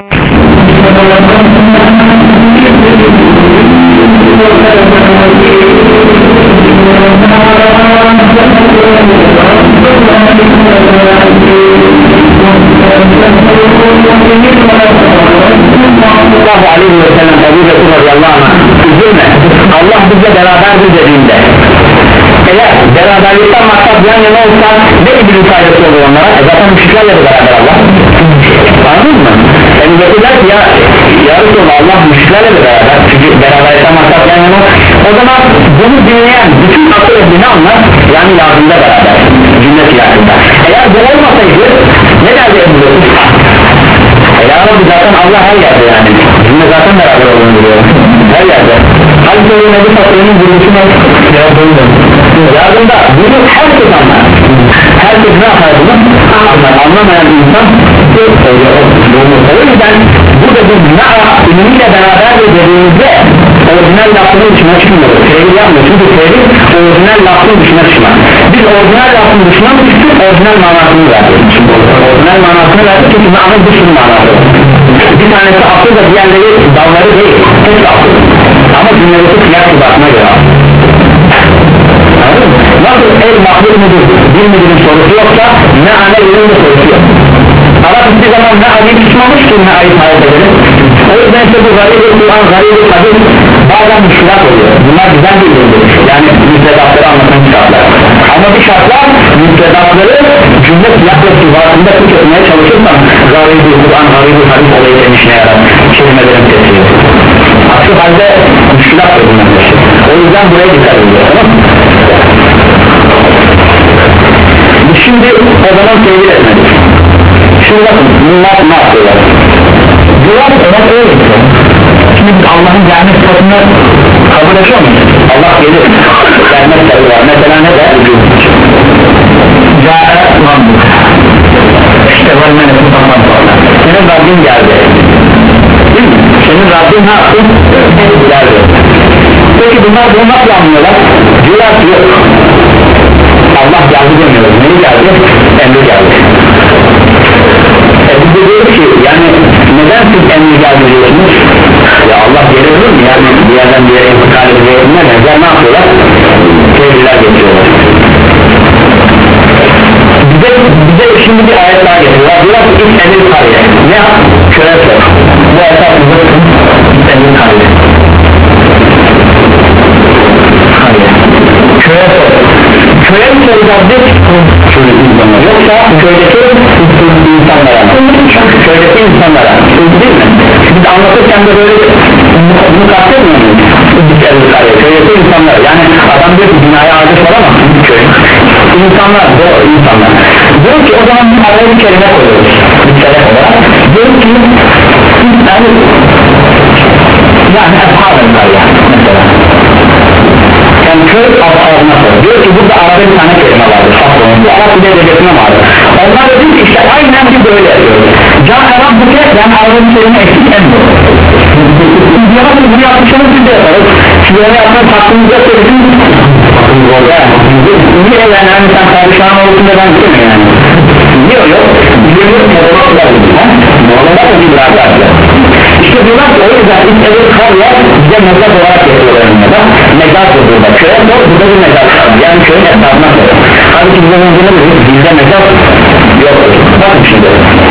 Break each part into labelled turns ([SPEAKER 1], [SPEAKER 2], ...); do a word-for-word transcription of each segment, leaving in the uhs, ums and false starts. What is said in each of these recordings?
[SPEAKER 1] Allahu aleyhi ve sellem Ebu Bekir radıyallahu anh üzülme, Allah bizle beraberdir dediğinde eğer beraberlikten maksat yan yana olsa ne gibi bir faydası olur onlara? E zaten müşriklerle de beraber Allah, anladın mı? Ebu Bekir der ki ya yarısı olur, Allah müşriklerle de beraber, çünkü beraberlikten maksat yan yana. O zaman bunu dinleyen bütün akıl ehli ne anlar? Yani lazımda beraber, cümle silahında. Eğer bu olmasaydı ne derdi Ebu Bekir? Ya Rabbi zaten Allah her yerde, yani cümle zaten beraber olduğunu biliyor, her yerde. Halbuki o Nebi Fatih'in vuruşuna yardımda bunu herkes anlar. Herkes ne yapar bunu? Anlar. Anlamayan insan yok oluyor. O yüzden burada biz na'a ilmiyle beraber dediğimizde orijinal lafının dışına çıkmıyoruz. Tevhid yapmıyoruz, çünkü tevhid orijinal lafının dışına çıkmaz. Biz orijinal lafının dışına mı çıktık, orijinal manasını verdik. Orijinal manasını verdik çünkü na'nın dışının manası. Bir tanesi akıl da diğerleri dalları değil, tek akıl. Ama cümlesi kıyak kıbatına göre. Nasıl el mahluk mudur, bir müdürün sorusu yoksa ne ana yerin de sorusu yok. Allah hiçbir zaman ne ayı tutmamış ki ne ayı tarif edelim. O yüzden işte bu garip-i Kur'an, garip-i hadis bazen müşkilat oluyor. Bunlar güzel bir üründür, yani müfredatları anlatan kitaplar. Ama bir şartlar müfredatları cümle silah ve sivatında tut etmeye çalışırsan garip-i Kur'an, garip-i hadis olayı senin işine yarar, kelimelerin tesiri. Aksi halde müşkilat da bunlar. O yüzden buraya dikkat ediyor, tamam mı? Biz şimdi o zaman tevhid etmedik. Şimdi bakın bunlar ne yapıyorlar? Diyorlar evet öyle. Şimdi biz Allah'ın gelme sıfatını kabul ediyor muyuz? Allah gelir, gelme sıfatı var. Mesela ne der? Câe Rabbuk. İşte var menefin tamam sonra. Senin Rabbin geldi. Değil mi? Senin Rabbin ne yaptı? Geldi. Peki bunlar bunu nasıl anlıyorlar? Diyorlar ki yok, Allah geldi demiyoruz. Neyi geldi? Emri geldi. E biz de diyoruz ki yani neden siz emri geldi diyorsunuz? Ya Allah gelir mi? Yani bir yerden bir yere intikal edilenler ne yapıyorlar? Tevhiler getiriyorlar. Bize, bize şimdi bir ayet daha getiriyorlar. Diyorlar ki ilk emir kariye. Ne yap? Köre sor. Bu esas bizim ilk emir kariye. Köye sor. Köye mi soracağız biz? Yoksa köydeki insanlara, köydeki insanlara, değil mi? Biz anlatırken de böyle bunu kastetmiyor muyuz? Köydeki insanlar, yani adam diyor ki binaya ağacı soramazsın köy. İnsanlar, doğru insanlar. Diyor ki o zaman bir araya bir kelime koyuyoruz, bir kelime olarak. Diyor ki yani yani ashab-ı yani mesela. Yani köy ağzına koyuyor. Diyor ki burada Arap'ta bir tane kelime vardır, bu Arap bir de edebiyatına vardır. Onlar da diyor ki işte aynen biz böyle yapıyoruz. Can Arap bu kez yani Arap'ın kelime eksik en doğru. Biz yaparız, bunu yapmışsınız biz de yaparız. Siz öyle yapmanız hakkınızda söylediniz. Hakkınız orada yani. Niye yani hani sen kardeşlerim olsun da ben istemiyorum yani. Niye o yok? Biliyor musun? Normalde da bir bıraklar. İşte diyorlar ki o yüzden ilk evet kar yer bize mezar olarak yapıyorlar önüne. Mezar burada, köye sor, burada bir mezar kaldı. Yani köyün etrafına sor. Halbuki bize önce ne dedik? Bizde mezar yok. Bakın şimdi.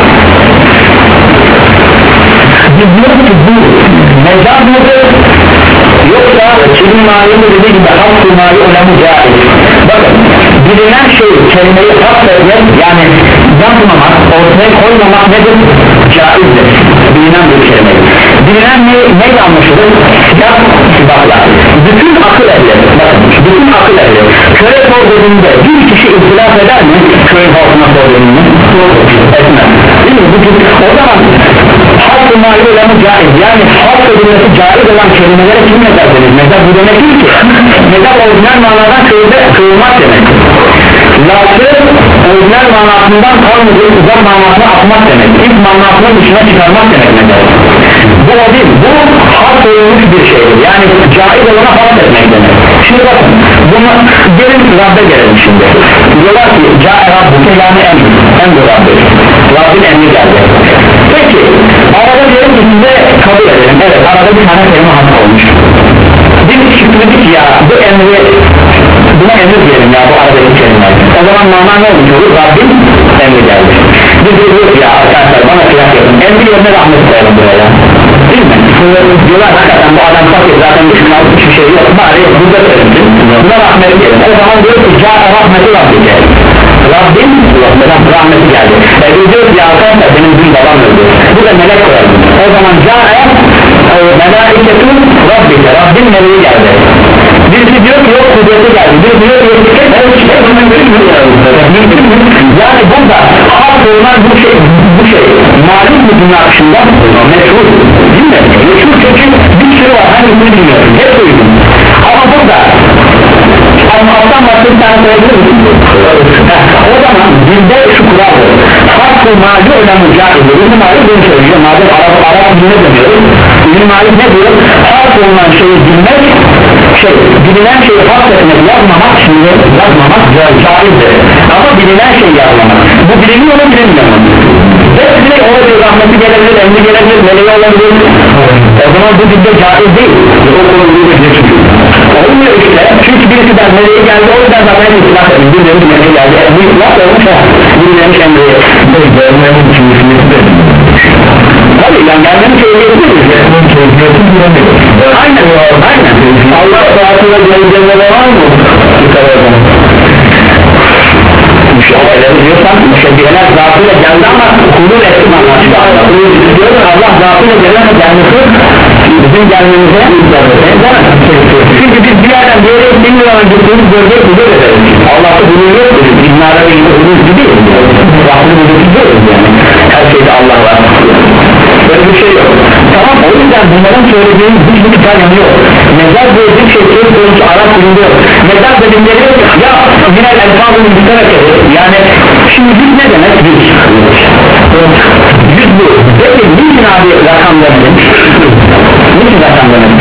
[SPEAKER 1] Biz diyoruz ki bu mezar mıdır? Yoksa kimin malini dediği gibi hak mali olanı caiz. Bakın bilinen şey kelimeyi hak etmek yani yapmamak, ortaya koymamak nedir? Caizdir. Bilinen bir kelime. Bilinen ne, neyle anlaşılır? Siyah sibahla. Bütün akıl ehli, bakın bütün akıl ehli köye sor dediğinde bir kişi ihtilaf eder mi? Köyün halkına sor dediğinde etmez. Değil mi? O zaman halk-ı mali olanı caiz. Yani halk edilmesi caiz olan kelimelere kim mezar denir? Mezar bu demek değil ki. Mezar orijinal manadan köyde kıyılmak demek. Lafı orijinal manasından kalmadığı uzak manasına atmak demek. İlk manasının dışına çıkarmak demek mezar. Bu o değil. Bu halk edilmiş bir şeydir. Yani caiz olana halk etmek demek. Şimdi bakın bunu gelin Rabbe gelelim şimdi. Diyorlar ki Câe Rabbuk yani emri. Emri Rabbi. Rabbin emri geldi. Peki arada bir tane kelime hata olmuş. Biz çıktık ya bu emri, buna emir diyelim ya bu aradaki kelime. O zaman mana ne olmuş olur? Rabbim emri geldi. Biz diyoruz ya arkadaşlar bana kıyak yapın, emri yerine rahmet koyalım buraya, değil mi? Diyorlar hakikaten bu adam fakir, zaten düşünün altı hiçbir şey yok, bari burada söylesin, buna rahmet diyelim. O zaman diyor ki ca rahmeti Rabbike, Rabbim rahmeti geldi. E biz diyoruz ya arkadaşlar benim dün babam öldü, bu da melek koyalım. O zaman ca melaiketun Rabbike, Rabbim meleği geldi. Birisi diyor ki yok kudreti geldi, birisi diyor ki yok mümkün mü? Yani burada halk olunan bu şey, bu şey malum bir dünya akışında meşhur değil mi? Meşhur çünkü bir sürü var, hangisini bilmiyorsun, hep duydum. Ama burada ama alttan başka bir tane koyabilir misin? O zaman bizde şu kuraldır, halk-ı mali önemli caidir. İlim mali bunu söylüyor, madem Arap, Arap diline dönüyoruz. İlim mali ne diyor? Halk olunan şeyi bilmek, şey, bilinen şeyi halk etmek, yazmamak, şimdi yazmamak caizdir. Ama bilinen şeyi yazmamak, bu biliniyor mu bilinmiyor mu? Hepsine olabilir, rahmeti gelebilir, emri gelebilir, meleği olabilir. O zaman bu dilde caiz değil. O konuluyor çünkü. Olmuyor işte, çünkü birisi de meleği geldi, o yüzden zaten itilaf edin. Birileri meleği geldi, bu itilaf olmuş ha. Birilerinin emri. Görmenin keyfiyeti de. Tabii yani gelmenin keyfiyeti de. Gelmenin keyfiyeti bilemiyor. Aynen, aynen. Allah saatinde geleceğine var mı? Dikkat edin. Müşahederleri diyorsan müşebbiheler zatıyla geldi ama kulun eski manasıyla diyorlar Allah zatıyla gelene gelmesi bizim gelmemize çünkü biz bir yerden bir yere bilmiyor önce kulun bölgeye kulun ederiz Allah'ta bulun yok dedi dünyada bir kulun gibi Rabbini bulun yani her şeyde Allah var böyle bir şey yok tamam o yüzden bunların söylediğimiz hiçbir tutar yanı yok mezar böyle bir şey söz konusu Arap dilinde yok mezar dedikleri ya yine elfabını biterek yani şimdi yüz ne demek yüz yüz bu peki niçin abi rakam demedim niçin rakam demedim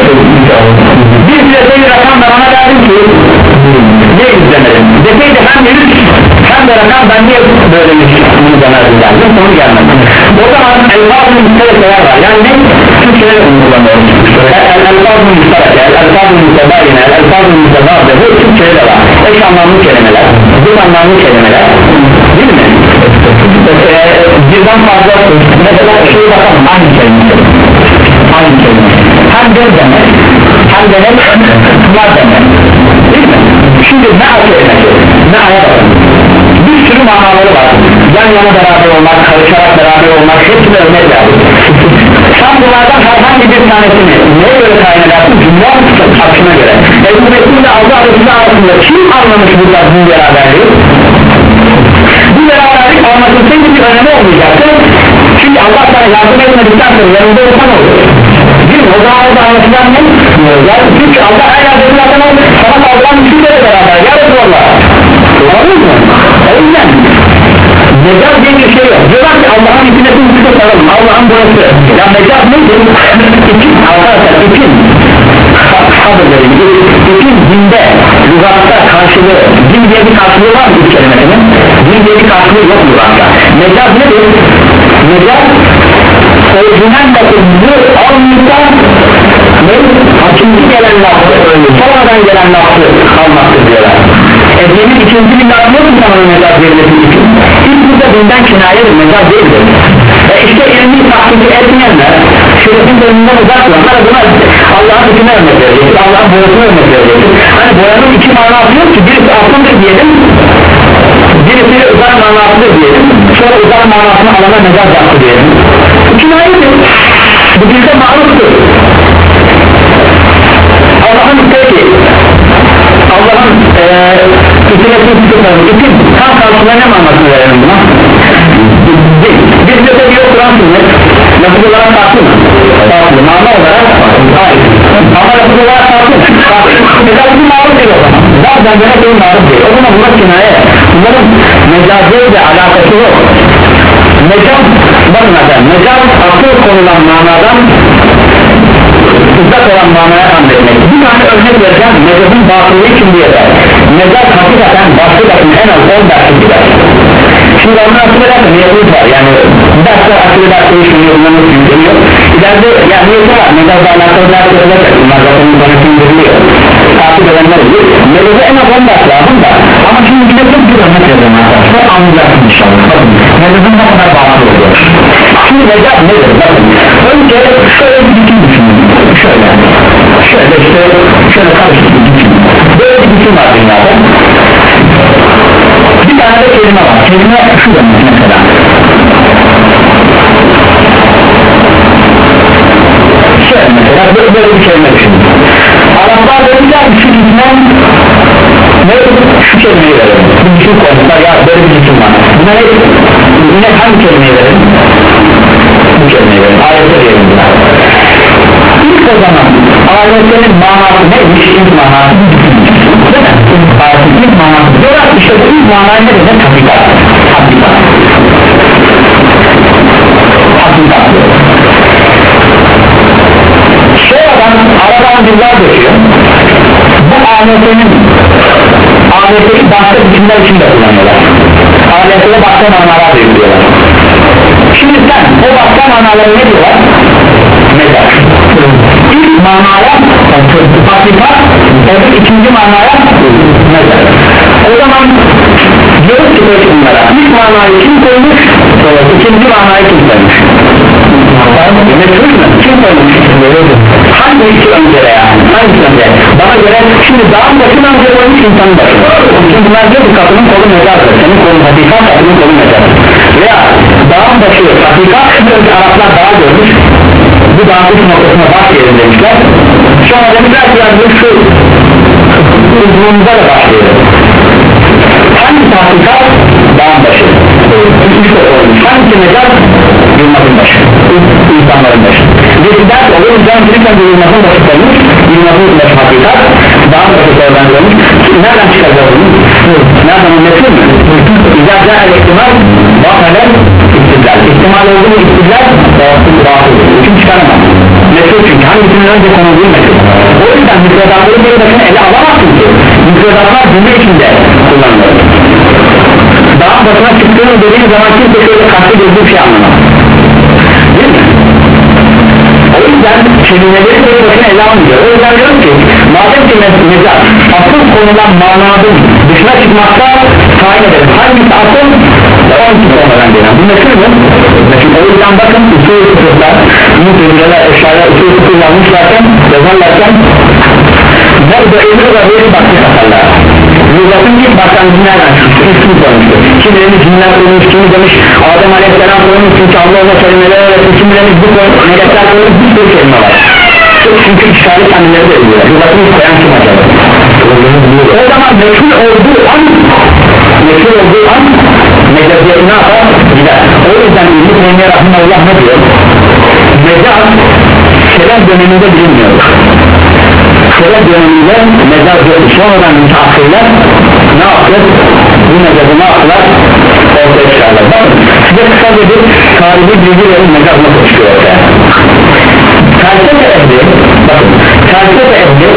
[SPEAKER 1] bir size bir rakam da bana derdim ki ne yüz demedim deseydi hem yüz hem de rakam ben niye böyle yüz bunu demedim derdim sonu gelmedi o zaman elfabını biterek var yani ne Türkçe'de kullanıyoruz el-elfabını biterek el-elfabını mütebayine el-elfabını mütebayine bu Türkçe'de de var eş anlamlı kelimeler bir anlamlı kelimeler değil mi? Ee, birden fazla mesela şeye bakalım aynı kelime aynı kelime hem de demek hem de ne var demek değil mi? Şimdi ne kelimesi ne aya bakalım bir sürü manaları var yan yana beraber olmak karışarak beraber olmak hepsini örnek lazım sen bunlardan herhangi bir tanesini neye göre tayin edersin cümle akışına göre Ebu Bekir'in de Allah arasında arasında kim anlamış burada bu beraberliği bu beraberlik anlatılsaydı bir önemi olmayacaktı çünkü Allah sana yardım etmedikten sonra yanında olsan olur değil mi? O zaman orada anlatılan ne? Yani çünkü Allah her yerde zaten sana kaldıran üçüyle de beraber ya Resulallah anladın mı? O yüzden mecaz diye bir şey yok diyorlar ki Allah'ın ipine tüm saralım Allah'ın burası ya mecaz nedir? İpin arkadaşlar ipin sabırları ipin dinde lügatta karşılığı din diye bir karşılığı var mı bu kelimesinin? Din diye bir karşılığı yok lügatta mecaz nedir? Mecaz orijinal bakımlı almışsa ne? Hakimci gelen lafı sonradan gelen lafı kalmaktır diyorlar Edenin ikinci bir lafı yok mu sana mecaz verilmesi için? İlk burada dinden kinayedir mecaz değildir e işte ilmi tahkiki etmeyenler şerefin bölümünden uzak duranlar buna Allah'ın içine örnek verecektir Allah'ın boyasına örnek verecektir hani boyanın iki manası yok ki birisi aslındır diyelim birisi uzak manasıdır diyelim sonra uzak manasını alana mecaz yaptı diyelim kinayedir bu dilde maruftur Allah'ın peki Allah'ın itilesini tutuyorsanız itil tam karşılığına ne manasını verelim buna? Biz de tabi yok Kur'an sünnet lafız olarak farklı mı? Farklı, mana olarak hayır ama lafız olarak farklı mı? Mesela bu maruf değil o zaman zaten gene bir maruf değil o zaman bunlar kinaye bunların mecazıyla alakası yok mecaz bakın zaten mecaz akıl konulan manadan uzak olan manaya anlayacak bir tane örnek vereceğim mecazın batıllığı kim diye der mecaz hakikaten başlı başına en az on dersi gider şimdi ondan akıl ederse niyetimiz var yani dersler akıl ederse işini yorumlamak mümkün yok ileride yani niyeti var mecaz takip edilecek bunlar zaten internet indiriliyor takip edenler olur meleze en az on ders lazım da ama şimdi bir de çok bir örnek yazın arkadaşlar anlayacaksın inşallah bakın melezin ne kadar bağlı oluyor şimdi mecaz nedir bakın önce şöyle bir bütün düşünün şöyle şöyle işte şöyle karışık bir bütün böyle bir bütün var dünyada bir tane de kelime var kelime şu demek mesela şöyle mesela böyle, böyle bir kelime düşünün Araplar demişler ki şu bütünden ne şu kelimeyi verelim bu bütün koymuşlar ya böyle bir bütün var buna ne, ne hangi kelimeyi verelim bu kelimeyi verelim ayette diyelim buna ilk o zaman ayetlerin manası neymiş ilk manası değil mi? Ayetin ilk manası diyorlar işte bu ilk manayı ne demek hakikat hakikat hakikat sonradan aradan yıllar geçiyor bu ayetin ayetleri başka bütünler için de kullanıyorlar ayetlere başka manalar veriyorlar şimdi sen o başka manaları ne diyorlar? Mezar ilk manaya hakikat evet ikinci manaya mezar o zaman diyoruz ki böyle bunlara ilk manayı kim koymuş ikinci manayı kim koymuş kim koymuş hangisi önce yani hangisi önce bana göre şimdi dağın başına önce koymuş insanın başına çünkü bunlar diyor ki kapının kolu mezardır senin kolun hakikat kapının kolu mezardır veya dağın başı hakikat önce Araplar dağı görmüş bu dağın üst noktasına baş yerin demişler sonra demişler ki yani şu uzunluğunda da başlayalım hangisi hakikat dağın başı üst olmuş hangisi mezar yılmazın başı insanların başı dediler ki olur canım bilirken de yılmazın başı olmuş yılmazın başı hakikat dağın başı oradan olmuş nereden çıkacağız bunu nereden anlatıyor mu İzâ el-ihtimal bakalen istidlal ihtimal oldu mu istidlal batıl hüküm çıkaramaz meşhur çünkü hangisinin önce konulduğu meşhur o yüzden müfredatları bir başına ele alamazsın ki müfredatlar cümle içinde kullanılır dağın başına çıktığını dediği zaman kimse şöyle kalpte gözü bir şey anlamaz değil mi? O yüzden kelimeleri bir başına ele almıyor o yüzden diyorum ki madem ki mezar asıl konulan mananın dışına çıkmakta tayin edelim hangisi asıl on iki sonradan gelen bu meşhur mu? meşhur o yüzden bakın usul fıkıhlar müdürler eşyaya usul fıkıh yazmışlarken yazarlarken nerede emir ve böyle bakmış atarlar Lügatın ilk başlangıcı nereden çıkmıştır? İsmi koymuştur kimilerini cinler koymuş, kimi demiş Adem Aleyhisselam koymuş çünkü Allah ona kelimeler öğretti kimilerini bu koymuş, melekler koymuş bir sürü kelime var çünkü işgali kendileri de ediyor Lügatın ilk koyan kim acaba? O zaman meşhur olduğu an meşhur olduğu an mecaziyeti ne yapar? Gider o yüzden İbn-i Teymiye Rahimahullah ne diyor? Mecaz selam döneminde bilinmiyor Şöyle döneminde mezar yoktu sonradan müteakhirler ne yaptı? Bu mezarı ne yaptılar? Ortaya çıkarlar bakın size kısaca bir tarihi bilgi verin mezar nasıl çıkıyor ortaya felsefe ehli bakın felsefe ehli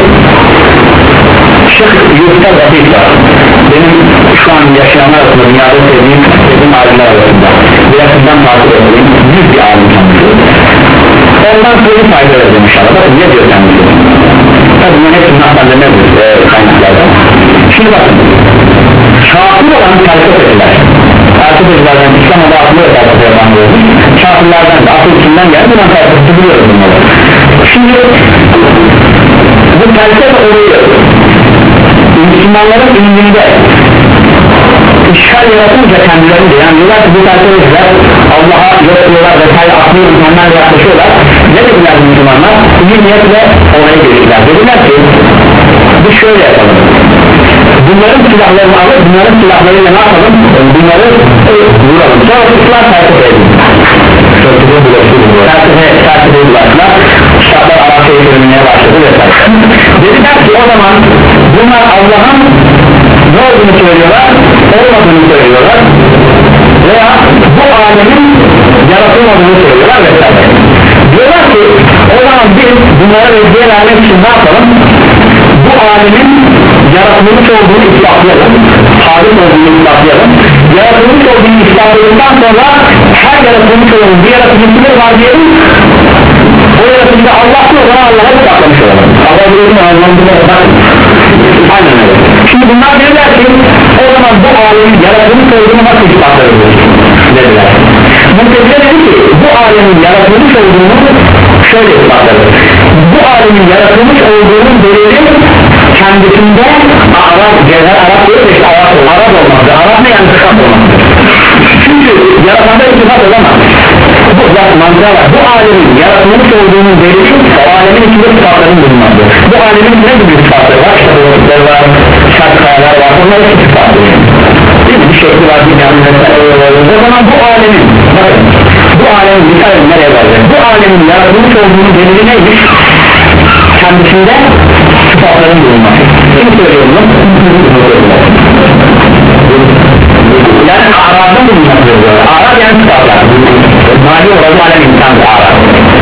[SPEAKER 1] Şeyh Yusuf Rafiq var benim şu an yaşayanlar arasında dünyada sevdiğim sevdiğim alimler arasında bir yakından takip edeyim büyük bir alim kendisi ondan sonra fayda vereceğim inşallah bakın ne diyor kendisi tabi bunun hepsinin hakkında nedir e, kaynaklarda şimdi bakın şafir olan felsefeciler felsefecilerden İslam adı atılıyor felsefe yapan olmuş şafirlerden de asıl içinden geldi bundan felsefesi biliyoruz bunları şimdi bu felsefe oluyor Müslümanların ilminde işgal yaratınca kendilerinde yani diyorlar ki bu felsefeciler Allah'a yok diyorlar vesaire aklı insanlar yaklaşıyorlar ne dediler Müslümanlar iyi niyetle oraya geçtiler dediler ki biz şöyle yapalım bunların silahlarını alıp bunların silahlarıyla ne yapalım bunları vuralım sonra ıslah felsefe edin felsefe felsefe bulaştılar kitaplar Arapça'yı söylemeye başladı vesaire dediler ki o zaman bunlar Allah'ın ne olduğunu söylüyorlar olmadığını söylüyorlar veya bu alemin yaratılmadığını söylüyorlar vesaire diyorlar ki o zaman biz bunlara reddiye vermek için ne yapalım bu alemin yaratılmış olduğunu ispatlayalım hadis olduğunu ispatlayalım yaratılmış olduğunu ispatladıktan sonra her yaratılmış olduğunu bir yaratıcısıdır var diyelim o yaratıcı Allah'ın o zaman Allah'a ispatlayalım bak aynen öyle. Şimdi bunlar dediler ki o zaman bu alemin yaratılmış olduğunu nasıl ispatlarız dediler. Muhtezile dedi ki bu alemin yaratılmış olduğunu şöyle ispatlarız. Bu alemin yaratılmış olduğunun delili kendisinde Arap, Cevher Arap değil de işte Arap, Arap olmazdı. Arap ne yani sıfat olmazdı. Çünkü yaratanda sıfat olamaz. Bu zaten mantığa var. Bu alemin yaratılmış olduğunun delili o alemin içinde sıfatların bulunması. Bu alemin ne gibi sıfatları var? İşte bollukları var, şart kayalar var. Onlar hepsi sıfatları. Bir şekli var, bir yanı vesaire. O zaman bu alemin bakın, bu alemin bir tane nereye varacak? Bu alemin yaratılmış olduğunun delili neymiş? Kendisinde sıfatların bulunması. Kim söylüyor bunu? Yani Arap'ın bulunması diyor. Arap yani sıfatlar. Mali olan alem insandır Arap.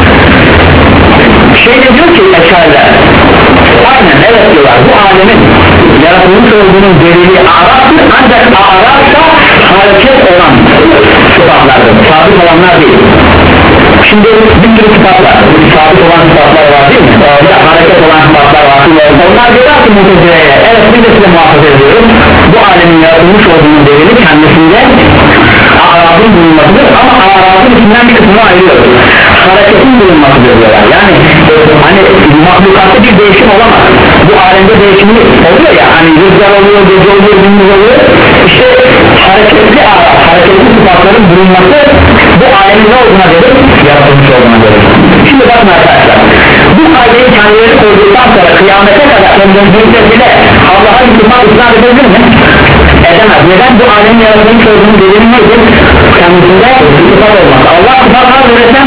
[SPEAKER 1] Şey de diyor ki eşariler, aynen evet diyorlar, bu alemin yaratılmış olduğunun delili Arap'tır, ancak Arap'ta hareket olan sıfatlardır, sabit olanlar değil. Şimdi bir sürü sıfatlar, sabit olan sıfatlar var değil mi? Ya hareket olan sıfatlar var. Onlar diyorlar ki Mutezile'ye, evet biz de size muhafaza ediyoruz, bu alemin yaratılmış olduğunun delili kendisinde Arap'ın bulunmasıdır ama Arap'ın içinden bir kısmını ayırıyoruz. Hareketin bulunmasıdır diyorlar. Yani hani mahlukatta bir değişim olamaz. Bu alemde değişimli oluyor ya, hani rüzgar oluyor, gece oluyor, gündüz oluyor. İşte hareketli Arap, hareketli sıfatların bulunması bu alemin ne olduğuna gelir? Yaratılmış olduğuna gelir. Şimdi bakın arkadaşlar, bu kaydeyi kendileri koyduktan sonra kıyamete kadar kendimizde bile Allah'a iman isnat edebilir mi? Edemez. Neden? Bu alemin yaratılmış olduğunu dediğim nedir? Kendisinde sıfat olmaz. Allah sıfat var üreten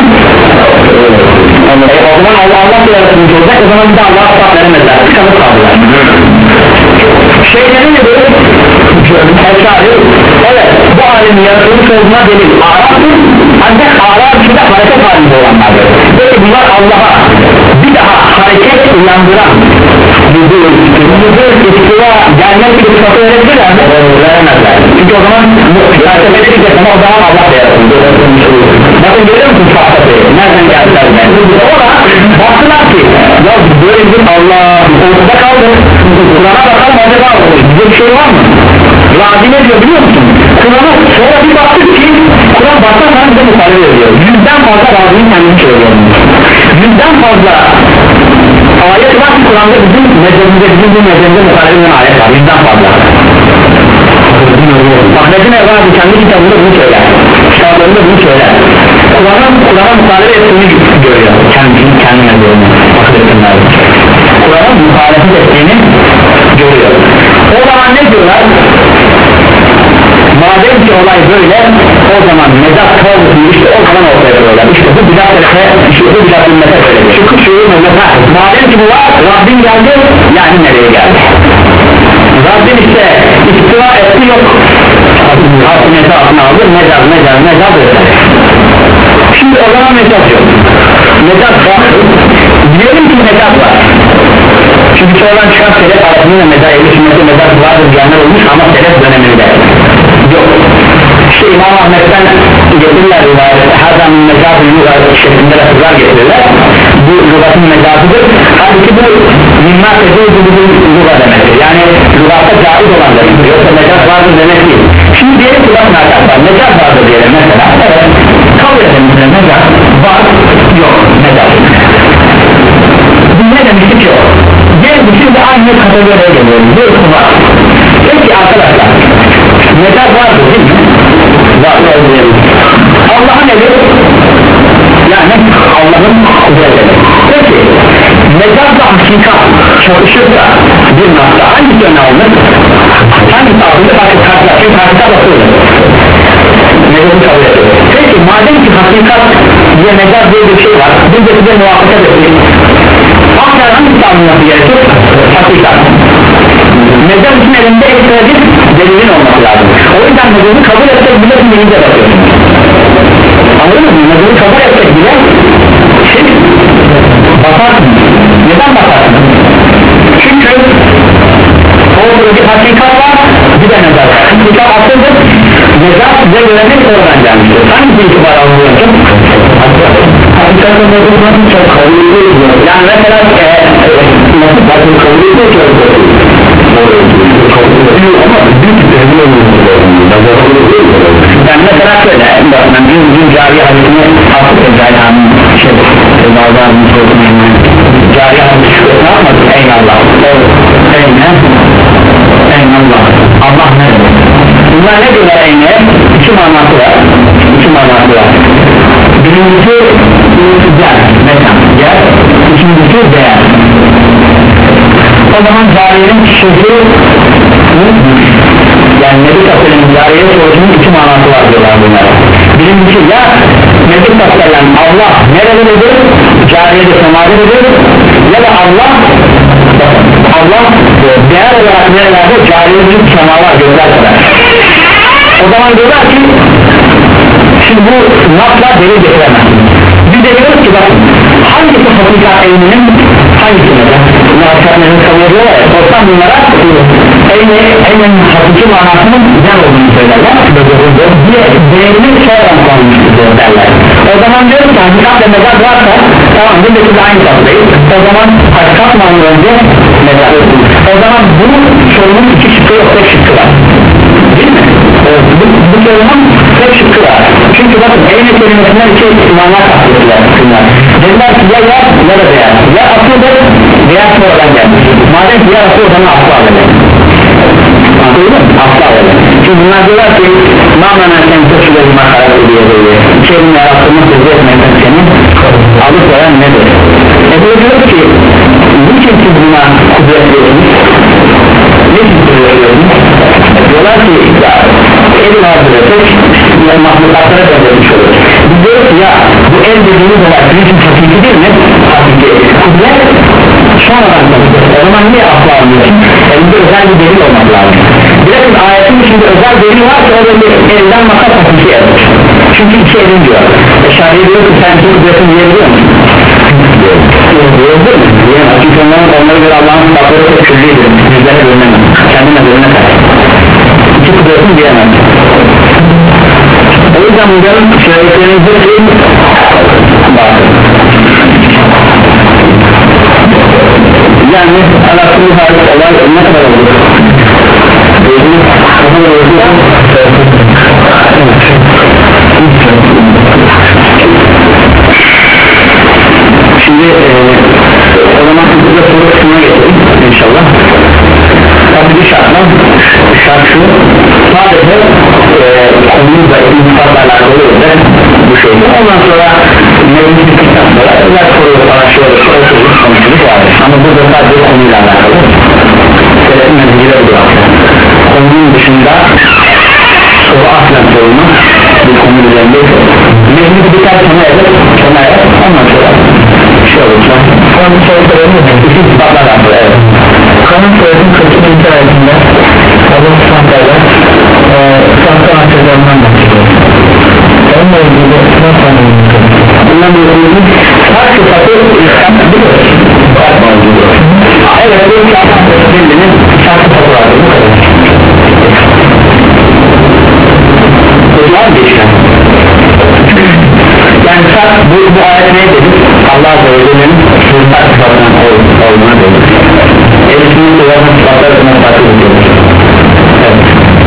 [SPEAKER 1] e, o zaman Allah Allah da yaratılmış olacak, o zaman bir de Allah'a sıfat veremezler. Tıkanıp kaldılar. Şeyleri nedir? Eşari, evet bu alemin yaratılmış olduğuna delil Arap'tır, ancak Arap içinde hareket halinde olanlardır. Peki bunlar Allah'a bir daha hareket uyandıran nüzul, istiva, gelmek gibi sıfatı verebilirler mi? Veremezler. Çünkü o zaman felsefede diyecek ama o zaman Allah da yaratıldı. Bakın görüyor musun felsefeyi? Nereden geldiler? Sonra baktılar ki ya böyle bir Allah ortada kaldı. Kur'an'a bakalım acaba bize bir şey var mı? Razi ne diyor biliyor musun? Kur'an'a sonra bir baktık ki Kur'an baktan bize muhalefet ediyor. Yüzden fazla Razi'nin kendini söylüyor. Yüzden fazla ayet var ki Kur'an'da bizim mezhebimizde, bizim bu mezhebimizde muhalefet eden ayet var. Yüzden fazla. Ahmet'in Evrazi kendi kitabında bunu söyler. Kitaplarında bunu söyler. Kur'an'ın Kur'an'a muhalefet ettiğini görüyor. Kendi, kendi mezhebini. Kur'an'a muhalefet ettiğini görüyor. O zaman ne diyorlar? Madem ki olay böyle, o zaman mezat kavlusu işte o zaman ortaya koyuyorlar. İşte bu bidat-ı işte bu bidat-ı ümmet öyle. Çünkü şuur mezata, madem ki bu var, Rabbim geldi, yani nereye geldi? Rabbim işte istiva etti yok. Hakimiyeti altına aldı, mezat, mezat, mezat öyle. Şimdi o zaman mezat yok. Mezat var. Diyelim ki mezat var. Çünkü sonradan çıkan selef arasında mezar evi sünneti mezar vardır diyenler olmuş ama selef döneminde yok. İşte İmam Ahmet'ten getirirler rivayet, her zaman mezar-ı yuvar şeklinde lafızlar getirirler. Bu lügatın mezarıdır. Halbuki bu mimmâ tezeydi bu lügat demektir. Yani lügatta caiz olan demektir. Yoksa mezar vardır demek değil. Şimdi diyelim ki bakın arkadaşlar, mezar vardır diyelim mesela. Evet, kabul edelim mezar var, yok mezar. Bu ne demiştik ki o? Diyelim ki şimdi aynı kategoriye geliyoruz. Bir konu var. Peki arkadaşlar, mezar vardır değil mi? Var. Allah'ın evi, yani Allah'ın kudreti. Peki, mezarla hakikat çalışırsa bir nokta hangisi öne alınır? Hangisi alınır? Hakikatla, çünkü hakikat asılır. Mezarı kabul ediyor. Peki, madem ki hakikat diye mezar diye bir şey var, biz de size muhafaza edelim. Akşam hangisi alınması gerekir? Hakikat. Mezar için elinde ekstra bir delilin olması lazım. O yüzden mezarı kabul etsek bile dinleyince bakıyorsunuz. Anladın mı? Mezarı kabul etsek bile siz bakarsınız. Neden bakarsınız? Çünkü orada bir hakikat var, bir de mezar var. Hakikat asıldır, mezar size göre ne sonradan gelmiştir. Hangisi itibar alınıyorsun? Hakikat hakikaten nasıl çok kabul ediyoruz yani mesela nasıl bakın kabul ediyor ki ama büyük bir tehdit yani mesela şöyle ben gün gün cari hadisini hafif Zayhan'ın şey Zayhan'ın cari hadisi ne yapmadı eyvallah eyvallah eyvallah Allah nerede bunlar ne diyorlar eyvallah iki manası var iki manası var birincisi gel mekan gel ikincisi değer o zaman cariyenin kişisi yani Nebi Tasarım cariye sorusunun iki manası var diyorlar bunlara birincisi ya Nebi Tasarım Allah nerededir cariyede semadedir ya da Allah Allah değer olarak nerelerde cariyenin semalar gökler kadar o zaman diyorlar ki şimdi bu nasla delil getiremezsiniz biz de diyoruz ki bakın hangisi hakikat eğiminin hangisi mesela bunlar hakikatlerini kabul ediyorlar ya sorsan bunlara eğiminin hakiki manasının güzel olduğunu söylerler diye değerinin sonradan konmuştur derler o zaman diyoruz ki hakikat ve mezar varsa tamam biz de siz aynı tatlıyız o zaman hakikat manası önce mezar o zaman bu sorunun iki şıkkı yok tek şıkkı var değil mi? bu, bu sorunun tek şıkkı var çünkü bakın eline kelimesinden iki mana kaptırdılar dediler ki ya ya ya da değer ya asıldır veya sonradan gelmiş madem ki ya asıl o zaman asıl alacak anladın mı? asıl alacak çünkü bunlar diyorlar ki mağmana sen koşuları makaratı diye böyle kelime yarattığını sözü etmekten senin alıp veren nedir? e böyle diyor ki niçin siz buna kudret veriyorsunuz? niçin kudret veriyorsunuz? diyorlar ki ya el vardır tek ya mahlukatlara benzetmiş olur biz diyoruz ki ya bu el dediğimiz olay bizim hakiki değil mi? hakiki kudret sonradan konuşuyor o zaman niye asla almıyorsun? elinde özel bir delil olmak lazım bilesin ayetin içinde özel delil varsa o da bir elden makas hakiki el çünkü iki elin diyor eşari diyor ki sen iki kudretin diyebiliyor musun? diyebilir mi? diyemez çünkü onların onlara göre Allah'ın sıfatları çok küllüydür bizlere görünemez kendine görünemez iki kudretin diyemez o yüzden bunların söylediklerinizi bakın yani alakalı hali olay ne kadar olur? Şimdi e, o zaman hızlıca soru kısmına geçelim inşallah tabi bir şartla şart şu sadece e, konuyla ilgifatla alakalı olacak bu şeyde ondan sonra mevcut bittikten sonra özel soruyu falan şöyle şöyle şöyle konuşuruz vardır ama burada sadece konuyla alakalı sebebin mevzileri bırakıyor konunun dışında soru aslen sorunu bir konu üzerinde mevcut biter sona edip sona edip ondan sonra şey olursa konu soruları mı? bütün sıfatla alakalı evet kanun sorusunun kırkıncı ayetinde Allah sıfatlarla sıfatlar açılarından bahsediyor onunla ilgili nasıl anlayabilir? bundan ilgili sıfat sıfatı İslam'da sıfat mevzudu evet bu bildiğiniz sıfat sıfatı vardır bu kadar var mı işte yani sıfat bu, bu ayet ne dedik? Allah Azze ve Celle'nin sıfat sıfatından olduğuna dedik elisinin sıfatının sıfatlarına takip ediyoruz evet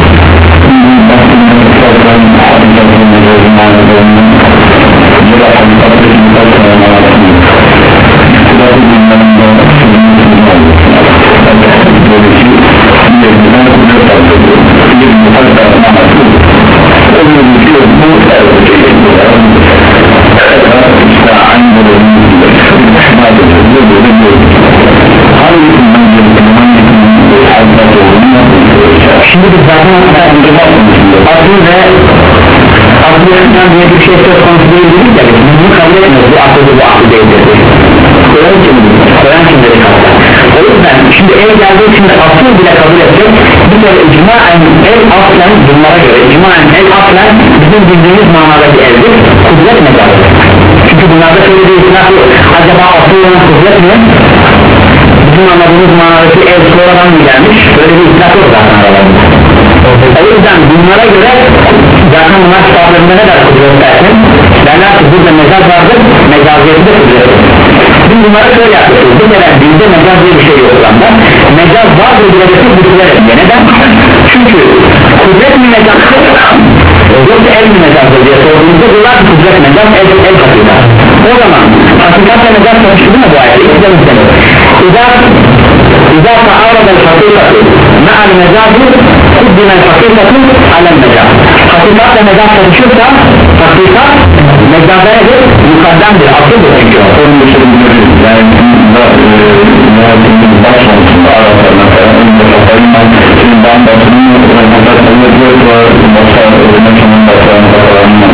[SPEAKER 1] şimdi biz zaten akıl ve akıl diye bir şey söz konusu değil dedik ya biz bunu kabul etmiyoruz bu akıllı bu akıl değildir Kur'an kim? Kur'an kim dedi kabul o yüzden şimdi el geldiği için akıl bile kabul edecek bir kere icmaen el aslen bunlara göre icmaen el aslen bizim bildiğimiz manadaki eldir kudret mezarıdır çünkü bunlarda şöyle bir itiraf yok acaba asıl olan kudret mi? bizim anladığımız manadaki el sonradan mı gelmiş böyle bir itiraf yok zaten aralarında o yüzden bunlara göre zaten bunlar kitaplarında ne der kudret dersin derler ki burada mecaz vardır, mecaziyeti de kudrettir. Biz bunları şöyle yapıyoruz, bu kadar dilde mecaz diye bir şey yok da mecaz vardır kudrettir bütüler ediyor. Neden? Çünkü kudret mi mecazdır yoksa el mi mecazdır diye sorduğumuzda bunlar kudret mecaz, el, el hakikat. O zaman hakikatle mecaz çalıştırdı mı bu ayette? İkiden istenir. İzâ İzâ ta'arada hakikatı me'al mecazı kuddimel hakikatı alel mecaz. Hakikatle mecaz çalışırsa hakikat mecazda nedir? Yukarıdandır, asıldır çünkü o. Onun dışında görürüz. Yani muhabbetinin başlamasında aralarına kadar önünde kapayınla şimdi ben batının muhabbetinde diyor ki başlar ölüme sonun başlarına kapalarının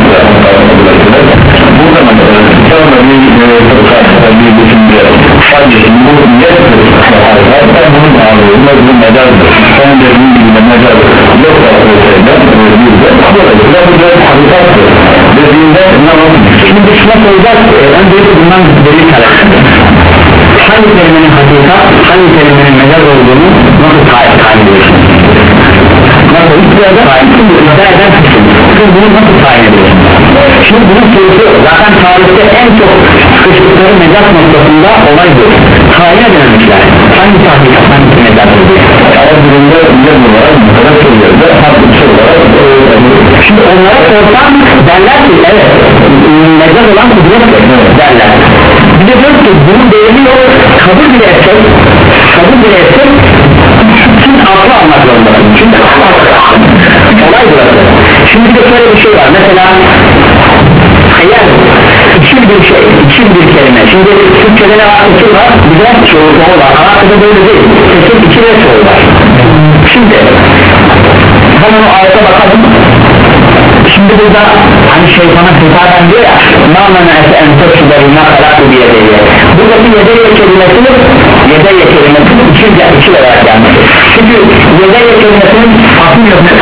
[SPEAKER 1] burada mesela sonra bir karşıda bir düşünce sadece bu niyettir hatta bunun ağırlığında bu mecazdır son dediğim gibi mecaz yok olsaydı bir de böylelikle bu da hakikattır dediğinde ne olur? Şimdi şuna soracağız öncelikle bundan delil talep hangi kelimenin hakikat hangi kelimenin mecaz olduğunu nasıl tayin ediyorsunuz? Nasıl? İstiyorda şimdi iddia eden kısım siz bunu nasıl tayin ediyorsunuz? Şimdi bunun sorusu zaten tarihte en çok sıkıştıkları mecaz noktasında olaydır tayin edememişler hangi hakikat hangisi mecazdır diye ama durumda ne olarak mesela söylüyordu haklısı olarak şimdi onlara sorsam derler ki evet mecaz olan kudrettir derler bir de diyor ki bunun değeri yok kabul bile etsek kabul bile etsek tüm aklı almak zorundasın çünkü olay burası şimdi bir de şöyle bir şey var mesela eğer içil bir şey içil bir kelime şimdi Türkçe'de ne var içil var bir de çoğu var Arapçada böyle değil kesin içil ve çoğu var şimdi hemen o ayete bakalım şimdi burada hani şeytana hitaben diyor ya mâmena ese entesüde bilmâ kalâkı bir yedeyye buradaki yedeyye kelimesi yedeyye kelimesi içil, içil olarak gelmiştir çünkü yedeyye kelimesinin asıl yönü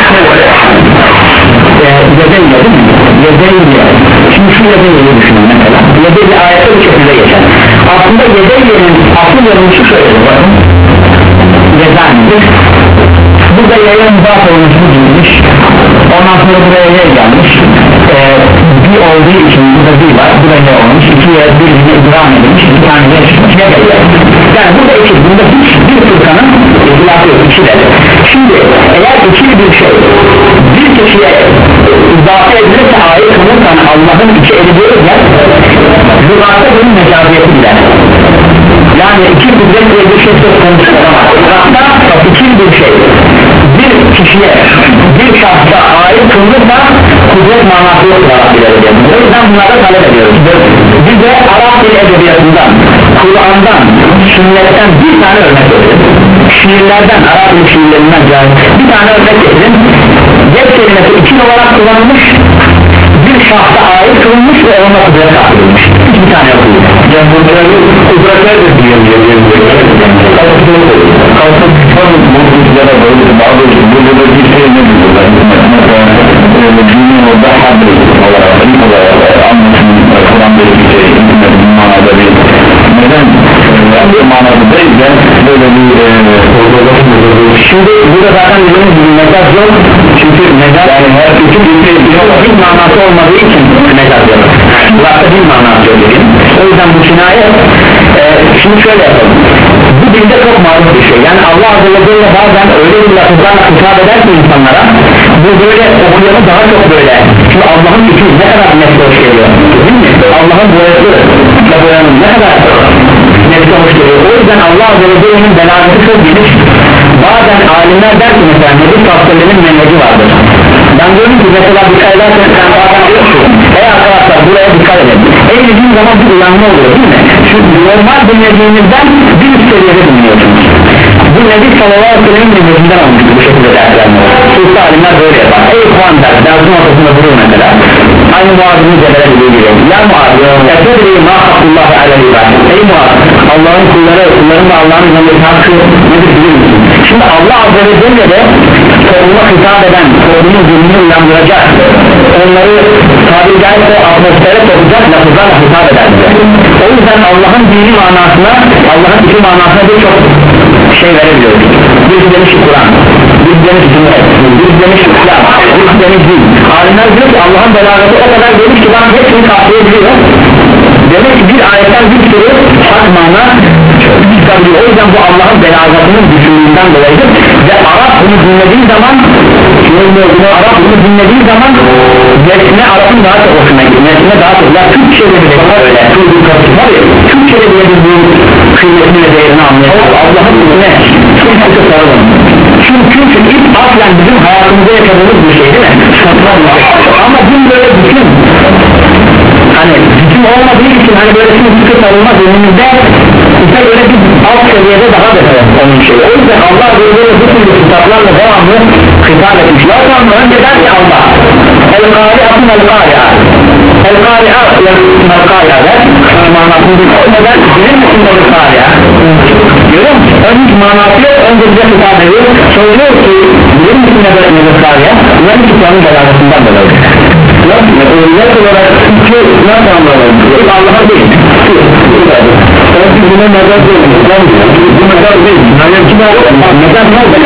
[SPEAKER 1] yedeyye değil mi? Yedeyye şimdi şu yedeyye'yi düşünün mesela yedeyye ayette bu şekilde geçer aslında yedeyye'nin asıl yönü şu şöyledir bakın yedeyye'dir burada yayın muzaf olmuş bu girmiş ondan sonra buraya yer gelmiş ee, bir olduğu için burada bir var buraya olmuş ikiye birbirine idram edilmiş iki tane yer çıkmış ne geliyor yani burada iki bunda hiç bir fırkanın ihtilafı yok iki de şimdi eğer iki bir şey bir kişiye izafe edilirse ait kılırsan Allah'ın iki eli diyoruz ya lügatta bunun mecaziyeti gider yani iki kudret diye bir şey söz konusu olamaz lügatta iki bir şey bir kişiye bir şahsa ait kılırsa kudret manası yok Arap dil edebiyatında o yüzden bunları talep ediyoruz bir de Arap dil edebiyatından Kur'an'dan sünnetten bir tane örnek getirin şiirlerden Arap dil şiirlerinden bir tane örnek getirin yed kelimesi için olarak kullanılmış bir şahsa ait kılınmış ve onunla kudret kaldırılmış hiçbir tane yok yani bunları kudretlerdir diyelim kalkıp çıkan bu kudretlere böyle bazı burada da bir şey ne diyorlar dini orada habri olarak ilk olarak anlatın Kur'an'daki bir şey bu manada bir neden bir manada değil de böyle bir şimdi burada zaten bizim gibi mecaz yok çünkü mecaz yani her bütün bir şey bir manası olmadığı için mecaz yok Kulakta bir manası yok o yüzden bu kinaye e, şimdi şöyle yapalım bu dilde çok maruf bir şey yani Allah Azze ve Celle bazen öyle bir lafızlarla hitap eder ki insanlara bu böyle okuyanı daha çok böyle çünkü Allah'ın fikri ne kadar net hoş geliyor değil mi? Allah'ın boyası ve boyanın ne kadar net hoş geliyor o yüzden Allah Azze ve Celle'nin belaneti çok geniş bazen alimler der ki mesela Nebi Fasıl'ın menheci vardır ben diyorum ki mesela dikkat edersen sen bazen diyorsun ey arkadaşlar buraya dikkat edin en dediğin zaman bir uyanma oluyor değil mi? Çünkü normal dinlediğinizden bir üst seviyede dinliyorsunuz bu Nebi Sallallahu Aleyhi ve Sellem'in dinlediğinden olmuş bu şekilde derslerinde Sultan alimler böyle yapar ey kuan der dersin ortasında durur mesela aynı muadını cebele gibi gibi ya muad efedri ma hakkullahi alel ibad ey muad Allah'ın kulları kulların da Allah'ın üzerindeki hakkı nedir bilir misin? Şimdi Allah Azze ve Celle de topluma hitap eden toplumun zulmünü uyandıracak onları tabiri caizse atmosfere sokacak lafızlarla hitap eder o yüzden Allah'ın dini manasına Allah'ın iki manasına birçok şey verebiliyoruz. Birisi demiş ki Kur'an, birisi demiş ki Cumhuriyet, birisi demiş ki İslam, birisi demiş din. Alimler diyor ki Allah'ın belagatı o kadar geniş ki bana hepsini kapsayabiliyor. Demek ki bir ayetten bir sürü hak mana çıkabiliyor. O yüzden bu Allah'ın belagatının bütünlüğünden dolayıdır. Ve Arap bunu dinlediği zaman Arap bunu dinlediği zaman nesne Arap'ın daha çok hoşuna gidiyor. Nesne daha çok. Ya Türkçe'de bile öyle. Türkçe'de bile bu kıymetini ve değerini anlayacak. Allah'ın ne? Türkçe'de soralım. Çünkü, çünkü ilk aslen bizim hayatımızda yaşadığımız bir şey değil mi? Ama bunu böyle bütün hani bütün olmadığı için hani böyle sıkı sarılmaz önümüzde ise böyle bir alt seviyede daha da onun şeyi. O yüzden Allah böyle bu türlü kitaplarla devamlı hitap etmiş. Zaten önce der ki Allah El-Qari'atun El-Qari'a El-Qari'a El-Qari'a der manasını bilmiyor. Neden? Bilir misin El-Qari'a? Görüyor musun? Önce manası yok, önce bize hitap ediyor. Söylüyor ki bilir misin El-Qari'a? Bunların kitabının belagatından dolayı. Net olarak ki nasıl anlamalıyız? Allah'a değil. Çünkü buna mezar değil. Bu mezar değil. Mezar kime olur? Mezar ne olacak?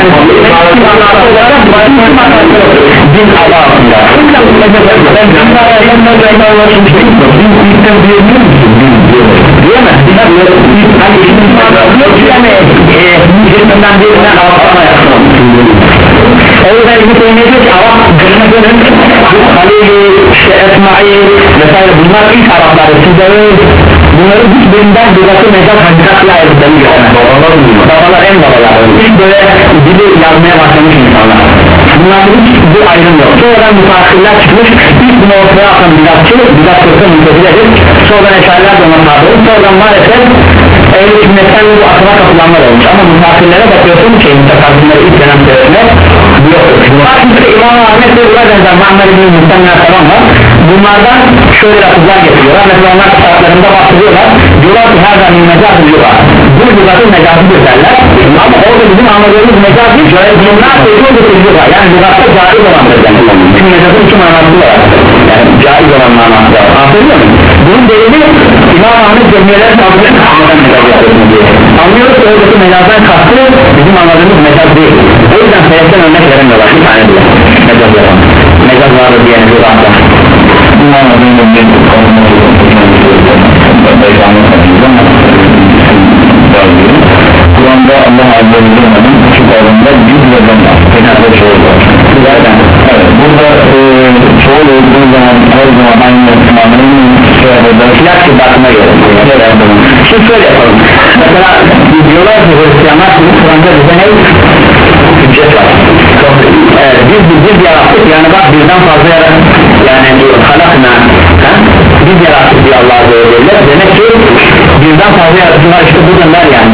[SPEAKER 1] Din Allah'ında. Ben dinlerden mezarına ulaşmışım. Din ilkten diyebilir misin? Diyemez. Hani işin yok ki yani müjdetten birine altına yapsın. O yüzden bir şey ne diyor ki Arap gönlüne dönün Halil'i, işte Esma'yı vesaire bunlar ilk Arapları sizleri bunları hiçbirinden durakı mezat hakikatla ayırdıklarını göremez. Babalar en babalar ilk böyle dili yazmaya başlamış insanlar. Bunlarda hiç bu ayrım yok. Sonradan müteahhirler çıkmış ilk bunu ortaya atan bidatçı bidat kırkı müteziledir. Sonradan eşariler de ona tabi olmuş. Sonradan maalesef ehl-i sünnetten bu akıma kapılanlar olmuş. Ama müteahhirlere bakıyorsun ki müteahhirleri ilk dönem söylemek yoktur. Çünkü İmam Ahmet ve buna benzer Muhammed bin Muhtemelen falan var. Bunlardan şöyle lafızlar getiriyorlar. Mesela onlar kitaplarında bahsediyorlar. Diyorlar ki her zaman mecaz diyorlar. Bu lügatın mecazıdır derler. Ama orada bizim anladığımız mecaz değil. Bunlar ödüyor getiriyorlar. Yani lügatta caiz olandır demek. Çünkü mecazın iki manası var. Yani caiz olan manası var. Anladın mı? Bunun delili İmam Ahmet cemiyelerin altında neden mecaz yapıyorsun diye. Anlıyoruz ki oradaki mecazdan kastı bizim anladığımız mecaz değil. O yüzden sebepten örnek veremiyorlar. Bir tane bile. Mecaz yapan. Mecaz vardır diyen bir zaten. İmam Ahmet'in bir Kur'an'da Allah Azze ve Celle'nin kitabında bir yazan genelde çoğu var. Evet, burada e, çoğu olduğu zaman her zaman aynı mananın silah kitabına göre. Şimdi şöyle yapalım. Mesela diyorlar ki Hristiyanlar Kur'an'da bize ne? Hüccet var. Evet, biz biz biz yarattık yani bak birden fazla yarattık. Yani halakna biz yarattık diye Allah Azze ve Celle. Demek ki birden fazla yaratıcılar işte buradanlar yani.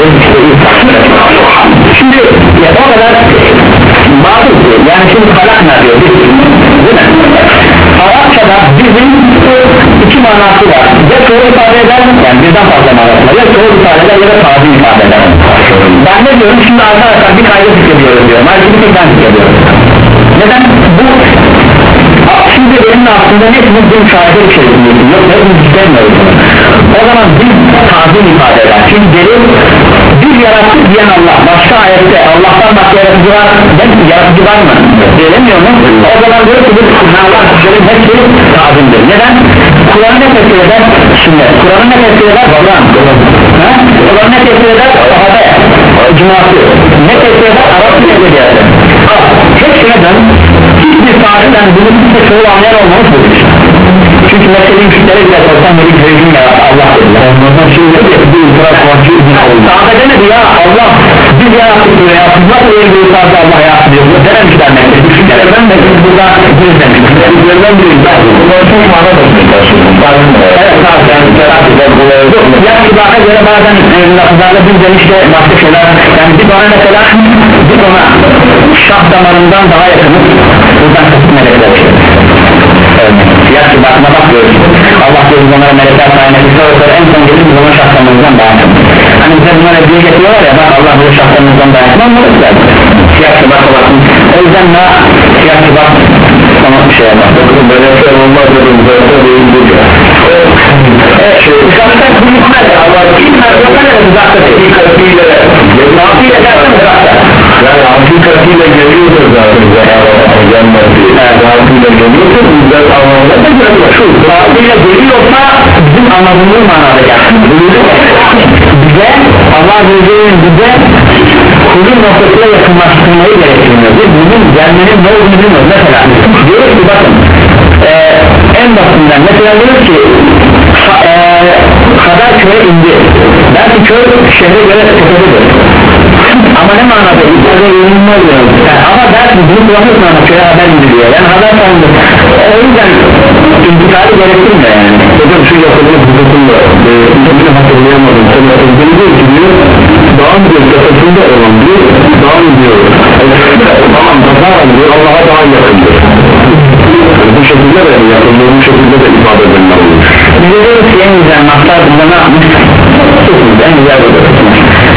[SPEAKER 1] Şimdi ya, o kadar batıl değil. Yani şimdi halakna diyor biz, değil mi? Arapçada bizim iki manası var. Ya çoğu ifade eder yani birden fazla manası var. Ya çoğu ifade eder ya da tabi ifade eder. Ben ne diyorum şimdi arkadaşlar bir kayda zikrediyoruz diyorum. Halbuki bir tek ben zikrediyorum. Neden? Bu şimdi benim aslında hepimiz bir şahide içerisindeyiz. Yok hepimiz istemiyoruz bunu. O zaman biz tazim ifade eder. Çünkü delil bir yarattık diyen Allah. Başka ayette Allah'tan başka yaratıcı var. Ben yaratıcı var mı? Diyemiyor mu? O zaman diyor ki biz Allah'ın hepsi tazimdir. Neden? Kur'an'ı ne tefsir eder? Sünnet. Kur'an'ı ne tefsir eder? Kur'an. Kur'an'ı ne tefsir eder? Sahabe. Cumhuriyet. Ne tefsir eder? Arap Türkçe geldi. Hepsine dön. Hiçbir sahiden bunu bir çoğu anlayan olmamız budur. Çünkü meseleyi kütlere bile sorsan bir rejim yarattı Allah dediler. Onlardan şimdi bir itiraz vakti izin oldu. Sahabe demedi ya Allah biz yarattık diyor ya. Nasıl öyle bir itirazı Allah yarattı diyor. Dememişler meseleyi. Düşüncelerden de biz burada biz demiştik. Bizlerden biriyiz. Bunlar çok mana bakmışlar. Evet zaten. Ya kibaka göre bazen lafızlarla biz demişte başka şeyler. Yani bir bana mesela bir bana şah damarından daha yakınız. Buradan kısım melekler şey. Siyah kibarına bakıyoruz. Allah diyor onlara melekler sayesinde olsalar en son gelip bunun şah damarından daha yakın. Hani bize bunlara diye getiriyorlar ya bak Allah bize şah damarından daha yakın anladık zaten. Siyah kibar bakın. O yüzden ne siyah kibar sana bir şey yapar. Böyle şey olmaz dedim. Böyle değildir ya. Uzaktan bilmez ya Allah bilmez. Yok ne uzakta değil. Kalbiyle. Kalbiyle bize Allah Azze ve Celle'nin bize kulun noktasına yakınlaştırmayı gerektiriyor. Biz bunun gelmenin ne olduğunu bilmiyoruz. Mesela diyoruz ki bakın e, en basitinden mesela diyoruz ki e, kadar köye indi. Belki köy şehre göre tepededir. Ama ne manada yukarıda yayınma oluyor yani, ama belki bunu kullanıyorsun ama köye haber indiriyor yani haber sandı. O yüzden intikali gerektirmiyor yani. Hocam şu yapılığını hukukunda e, hatırlayamadım. Sonra özdeni diyor ki diyor dağın diyor tepesinde olan diyor dağın diyor tamam daha diyor Allah'a daha yakındır. Yani bu şekilde de yakınlığı bu şekilde de ifade edenler olur. Biz de diyoruz ki en güzel mahtar bunda ne yapmış? Tutmuş en güzel burada tutmuş.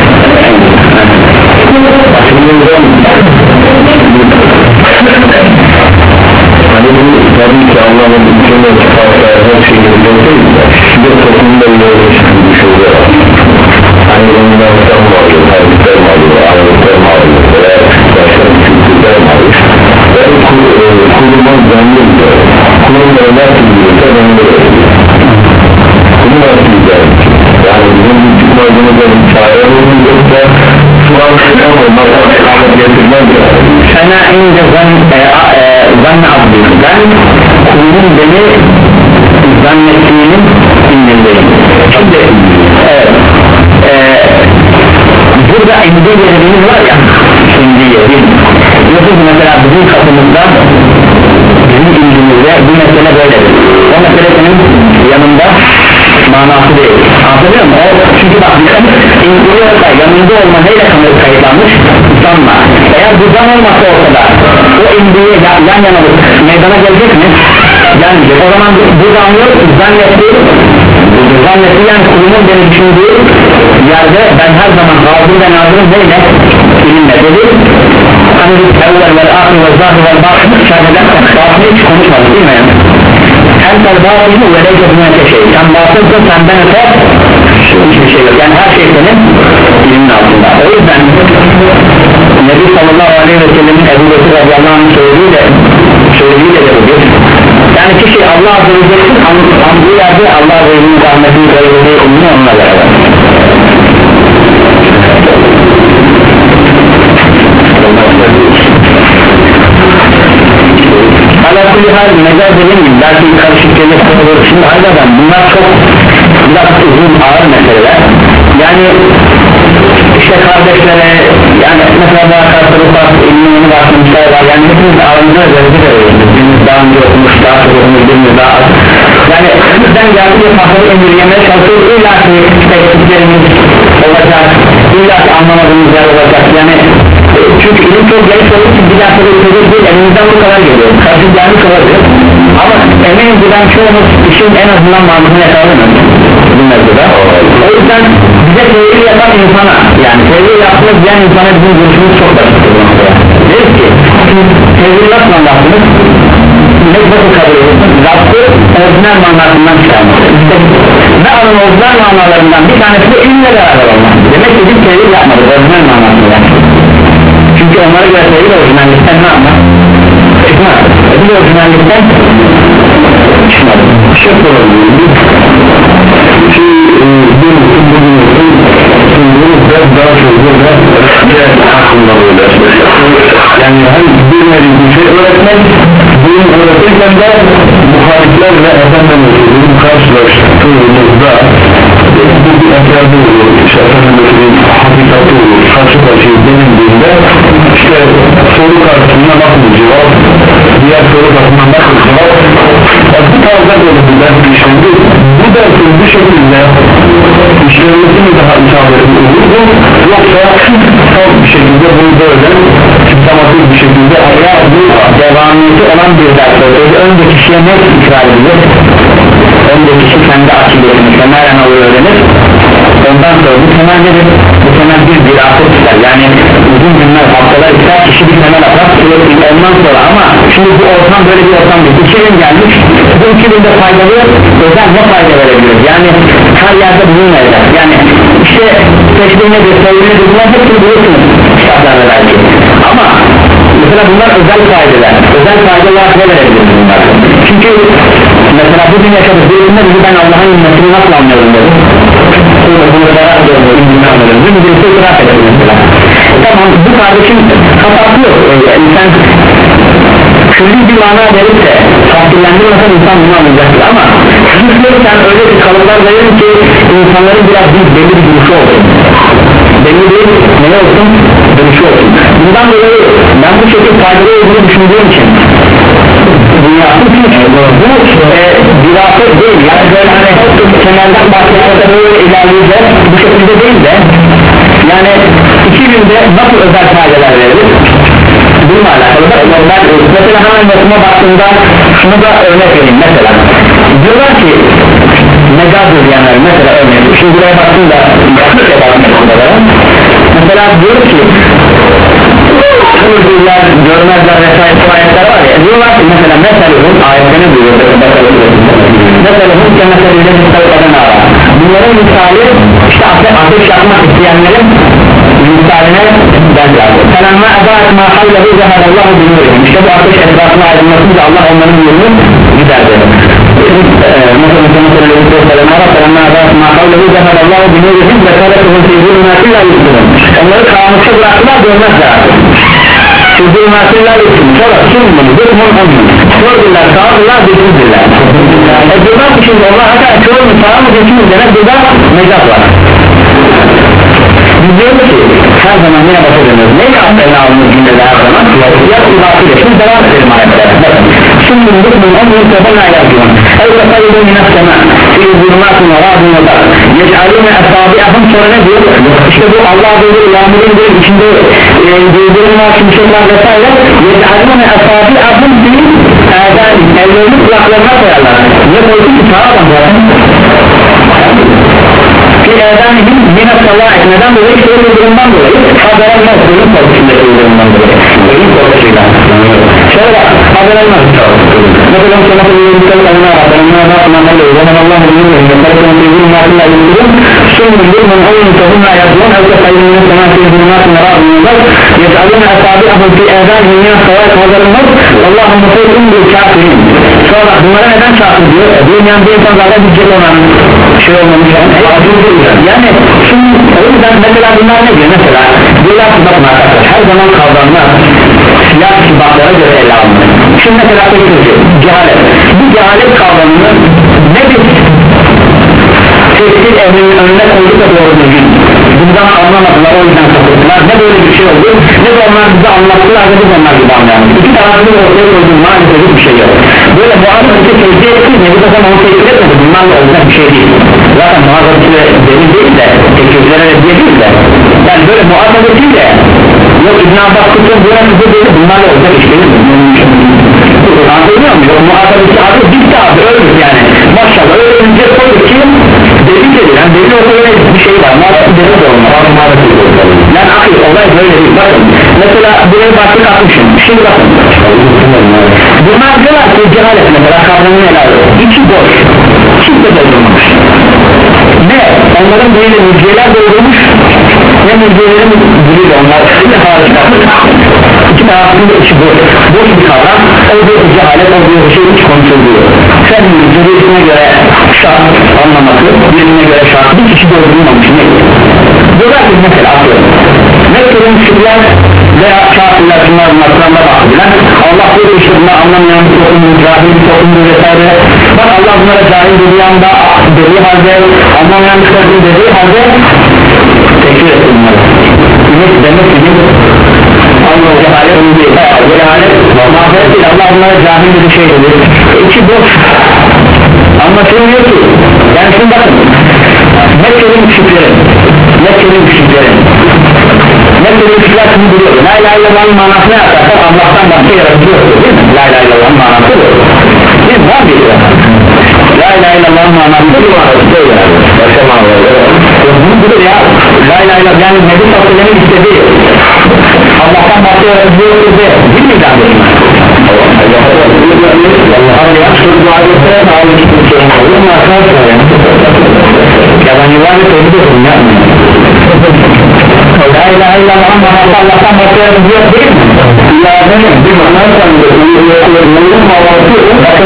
[SPEAKER 1] Hani bu tabii ki Allah'ın mükemmel sıfatları her şeyi biliyorsunuz da şimdi toplumda böyle bir şey oluyor. Hani bundan sen mi alıyor, tarihler mi alıyor, ayrılıklar mı alıyor veya başka bir kültürler mi alıyor ve kurulman zanlı diyor kurulmanı nasıl biliyorsa ben de öyle bunu nasıl güzel yani bizim bir çıkmadığımızda bir çare olmuyorsa şu an sıkam olmak rahmet getirmez ya sana ince zann abdi ben kulun beni zannettiğinin indindeyim şimdi evet e, burada indi yerimiz var ya indi yerim yoksa mesela bizim kapımızda bizim indimizde bir mesele böyledir o meselenin yanında manası değil anlatabiliyor muyum? O, çünkü bak indiriyorsa yanında olma neyle kayıtlanmış? Zanla eğer bu zan olmasa ortada o indiği yan yana meydana gelecek mi? Gelmeyecek o zaman bu zanlı zannetti zannetti yani kulumun beni düşündüğü yerde ben her zaman hazır ve nazırım neyle? İlimle dedi hani evvel vel ahir ve zahir vel batın şahiden batını hiç konuşmadık değil mi? Hem de batını ve leyce dünyete şey sen batınsın senden öte hiçbir şey yok yani her şey senin ilimin altında o yüzden Nebi sallallahu aleyhi ve sellemin Ebu Bekir radıyallahu anh'ın söylediğiyle söylediğiyle de budur yani kişi Allah Azze ve Celle'nin andığı yerde Allah Azze ve Celle'nin rahmetini söylediği umunu onunla beraber hala kulli hal mecaz dediğim gibi belki karışık gelir olur şimdi hayırdan bunlar çok biraz uzun ağır meseleler yani işte kardeşlere yani mesela daha karşılıklar ilmini başlamışlar var yani hepimiz aramızda özellikle veriyoruz birimiz daha önce okumuş daha çok okumuş birimiz daha az yani bizden geldiği fazla emirlemeye çalışıyoruz illa ki eksiklerimiz olacak illa ki anlamadığımız yer olacak yani çünkü ilim çok geniş olduğu için bir dakika bir çocuk değil elimizden bu kadar geliyor karşı gelmiş olabilir ama eminim buradan çoğumuz işin en azından mantığını yakaladınız bu mevzuda o yüzden bize tevhid yapan insana yani tevhid yaptığınız diyen insana bizim görüşümüz çok basit deriz ki tevhid nasıl anlattınız ne nasıl kabul ediyorsunuz Rabb'ı orijinal manasından çıkarmak işte ve onun orijinal manalarından bir tanesi de ilimle beraber olmak demek ki biz tevhid yapmadık orijinal manasında çünkü onlara göre tevhid orijinallikten ne yapmak çıkmaz biz orijinallikten çıkmadık şık olabilir ki bir bugün daha çok böyle hakkında böyle yani hem bilmediğim bir şey öğretmek bunu öğretirken de muhalifler ve efendimizin karşılaştığımızda bu bir efendim olur işte efendimizin hakikati olur karşı karşıya denildiğinde işte soru karşısında nasıl cevap diğer soru karşısında nasıl cevap bu tarzda böyle bir ders işlendi bu dersin bu şekilde işlemesi mi daha isabetli olurdu yoksa tam bir şekilde bunu böyle sistematik bir şekilde eğer bu devamiyeti olan bir ders olsaydı önce kişiye ne ikrar edilir önce kişi kendi akidesini temelen alır öğrenir ondan sonra bu temel nedir? Bu temel bir diraset ister yani uzun günler haftalar ister kişi bir temel atar ondan sonra ama şimdi bu ortam böyle bir ortam değil iki bin gelmiş bu iki binde faydalı özel ne fayda verebilir yani her yerde bulunmayacak yani işte seçtiği nedir sevgili nedir bunlar hepsini bulursunuz kitaplarda belki ama mesela bunlar özel faydalar özel faydalar ne verebilir bunlar çünkü mesela bugün yaşadık birisinde bizi ben Allah'ın ümmetini nasıl anlıyorum dedi bunu beraber gördüm itiraf eder mesela. Tamam, bu kardeşim hatası yok, yani sen külli bir mana verip de tahsillendirmesen insan bunu anlayacaktır ama sen öyle bir kalıplar verir ki insanların biraz bir belli bir duruşu olsun, belli bir ne olsun, duruşu olsun. Bundan dolayı ben bu şekilde faydalı olduğunu düşündüğüm için dünyası için bu e, dirafet değil, yani böyle hani temelden bahsederse böyle ilerleyeceğiz, bu şekilde değil de yani iki günde nasıl özel faydalar verir bununla alakalı da ben mesela hemen notuma baktığımda şunu da örnek vereyim. Mesela diyorlar ki mecaz diyenler mesela örnek, şimdi buraya baktığımda mesela diyor ki kırmızılar, görmezler vesaire bu ayetler var ya, diyorlar ki mesela meselehum ayetlerini duyuyor meselehum ki meselehum müstahikadan ara bunların misali işte ateş yakmak isteyenlerin misaline benzer. Felemma edaet ma havlehu zeherallahu bilmiyorum. İşte bu ateş etrafına ayrılmasınca Allah onların yolunu giderdi. Mesela felemma edaet ma havlehu zeherallahu bilmiyorum ve karetuhun fiyzuluna illa yutulun. Onları karanlıkta bıraktılar, görmezler. Fiyzuluna illa yutulun. Sonra kim bunu? Zırhmun onun. Gördüler, sağırlar, bildirdiler. E diyorlar ki şimdi onlar hatta çoğu misal geçimiz demek burada mecaz var. Biz diyoruz ki her zaman yine başa dönüyoruz. Neyle aklına alınır cümlede her zaman? Ya kulakıyla şimdi devam edelim ayetlere. Şimdi zıkkın onun tebana yazıyor. Evde sayılı minastema fi zulmatın ve radın ve dar yec'alûne esabi'ahım sonra ne diyor? İşte bu Allah böyle yağmurun böyle içinde duyduğun var şimşekler vesaire yec'alûne esabi'ahım fi erden ellerini kulaklarına koyarlar. Ne koydu ki sağlam zaten? Ki erdanihim yine salah etmeden dolayı işte öyle durumdan dolayı haberelmez ölüm korkusundaki durumdan dolayı ölüm korkusuyla şöyle bak haberelmez mesela sana söylüyorum adına haberelmez haberelmez zaman Allah'ın bilmiyorum yaparken sevgilim matınla ilgili şimdi bilmiyorum onun tohumla yazılan evde sayılığının sana sevgilim matınla razıyımlar yecalına esabi ahıl fi erdanihim yine salah haberelmez Allah'ın mutluluğun bir kafirin sonra bunlara neden çarpı diyor dünyanın bir insanlarla bir cep olan şey olmamış yani şimdi o yüzden mesela bunlar ne diyor mesela diyorlar ki bakın arkadaşlar her zaman kavramlar siyah sıfatlara göre ele alınır. Şimdi mesela tekrar cehalet bu cehalet kavramını ne bir tefsir ehlinin önüne koyduk da doğru düzgün bundan anlamadılar o yüzden kapattılar ne böyle bir şey oldu ne de onlar bize anlattılar ve biz onlar gibi anlayamadık iki tarafını ortaya koyduğum maalesef bir şey yok böyle muhabbeti tevzi ettiği ne bir zaman onu tevzi etmedi bunlarla olacak bir şey değil zaten muhabbeti delil değil de tekizlere reddiye değil de yani böyle muhabbetiyle yok İbn Abbas kutun buna kızı değil bunlarla olacak iş değil anlıyor mu? Yok muhabbeti abi bitti abi öldük yani maşallah öyle önce koyduk ki delil edilen delil ortada bir şey var muhabbeti delil de olmaz yani akıl olay böyle değil bakın mesela buraya baktık atmışım şimdi bakın bunlar diyorlar ki cehalet mesela kavramını ele alıyor içi boş kimse doldurmamış ne onların böyle müjdeler doldurmuş ne müjdelerin diliyle onlar ne harika iki tarafında içi boş boş bir kavram o bir cehalet o bir şey hiç konuşuluyor sen müjdesine göre şart anlaması birine göre şart bir kişi doldurulmamış ne diyorlar ki mesela atıyorum Mekke'de müşrikler veya kafirler şunlar bunlardan da bahsedilen Allah bu işte bunlar anlamayan bir toplumdur cahil bir toplumdur vesaire bak Allah bunlara cahil dediği anda dediği halde anlamayan bir toplum dediği halde tekfir etti bunları demek demek ki Allah cehalet onu değil cehalet mahvet değil Allah bunlara cahil bir şey dedi içi boş anlatılmıyor ki yani şimdi bakın Mekke'nin müşriklerin Mekke'nin müşriklerin Mekke'nin müşrikler şunu biliyor La ilahe illallah'ın manası ne yaparsak Allah'tan başka yaratılıyordur değil mi? La ilahe illallah'ın manası bu değil mi? Var bir La ilahe illallah'ın manası bu başka manası budur ya La ilahe illallah yani Nebi Sallallahu istediği Allah'tan başka yaratılıyordur de değil mi kardeşim? Allah'ın yaptığı duayette sağlık için bir şey olur mu arkadaşlar ya? Ya ben yuvarlı söylüyorum yapmayın La ilahe illallah manası Allah'tan başka yaratılıyor değil mi? Ya benim bir manası sanırım bakın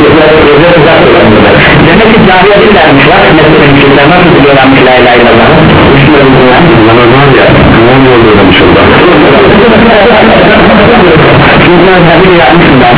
[SPEAKER 1] demek ki cahiyeti vermişler Mesleğin müşrikler nasıl biliyorlarmış la ilahe illallah
[SPEAKER 2] ya ne oluyor dedim şurada
[SPEAKER 1] çünkü tabi yapmışım ben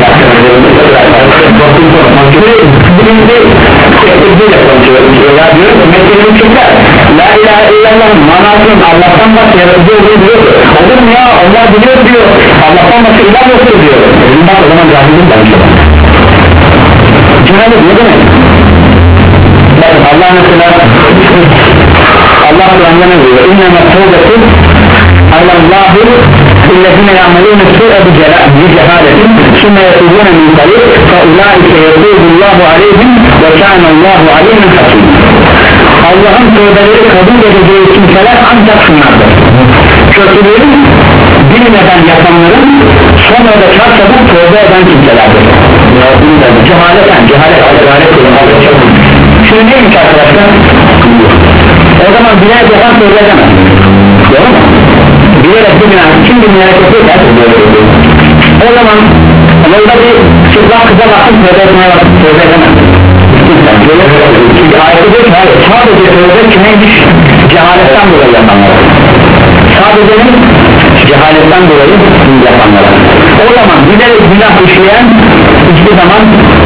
[SPEAKER 1] birinci tekbirle konuşuyorum ya diyorum ki meselenin çıkar la ilahe illallah'ın manasının Allah'tan başka yaratıcı olduğunu diyor olur mu ya Allah biliyor diyor Allah'tan başka ilah yoktur diyor bak o zaman cahilin danışıyor cehalet ne demek bakın Allah mesela Allah Kur'an'da ne diyor inneme tevbeti Allah'u illezine ya'melûne su'e bi cehaletin sümme yetûbûne min qarîb fe ulâike yetûbullahu aleyhim ve kânallâhu aleyhim hakîm Allah'ın tövbeleri kabul edeceği kimseler ancak şunlardır kötülerin bilmeden yapanların sonra da çarçabuk tövbe eden kimselerdir cehaleten cehalet cehalet şimdi neymiş arkadaşlar o zaman birer yapan tövbe edemez doğru mu? bilerek bir günah kim bilmeyerek yapıyorsa o zaman yolda bir çıplak kıza bakıp tövbe etmeye bakıp tövbe edemez çünkü ayette diyor ki hayır sadece tövbe kimeymiş cehaletten dolayı yapanlar sadece cehaletten dolayı yapanlar o zaman bilerek günah işleyen hiçbir zaman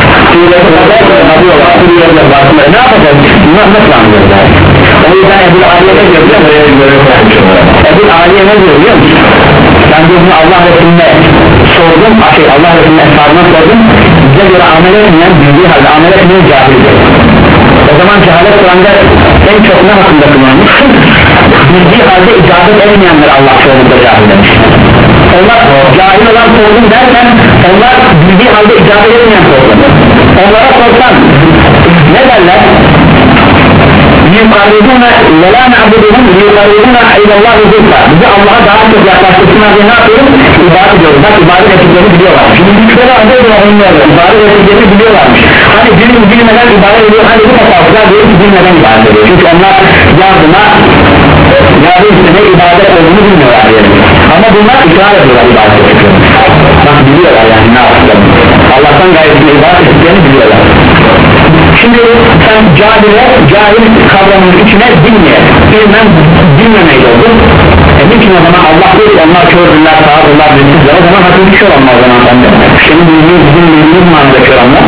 [SPEAKER 1] ne yapacak? Günah nasıl anlıyorlar? O yüzden Ebu Aliye ne diyor biliyor musun? Ebu Aliye ne diyor biliyor musun? Ben bunu Allah Resulüne sordum şey, Allah Resulüne eshabına sordum bize göre amel etmeyen bildiği halde amel etmeyen cahildir o zaman cehalet Kur'an'da en çok ne hakkında kullanmış? Bildiği halde icabet etmeyenler Allah çoğunlukla cahil demiş onlar cahil olan toplum derken onlar bildiği halde icabet etmeyen toplum onlara sorsan ne derler? yukarıdığına ve la na'buduhum yukarıdığına ilallahi zulfa bizi Allah'a daha çok yaklaştırsınlar diye ne yapıyoruz? İbadet ediyoruz bak ibadet ettiklerini biliyorlar şimdi güçleri adı ediyor onları ibadet ettiklerini biliyorlarmış hani birini bilmeden ibadet ediyor hani bu tasavvuflar diyor ki bilmeden ibadet ediyor çünkü onlar yardıma yardım istediğine ibadet olduğunu bilmiyorlar yani. Ama bunlar ikrar ediyorlar ibadet ettiklerini bak biliyorlar yani ne yaptıklarını Allah'tan gayretine ibadet ettiklerini biliyorlar şimdi sen cahile cahil kavramının içine bilmeye bilmem bilmemeyi oldun e niçin o zaman Allah değil onlar kördüler sağırdılar bilsizler o zaman haklı bir şey olmaz o zaman sende senin bildiğin bizim bildiğimiz manada kör anlar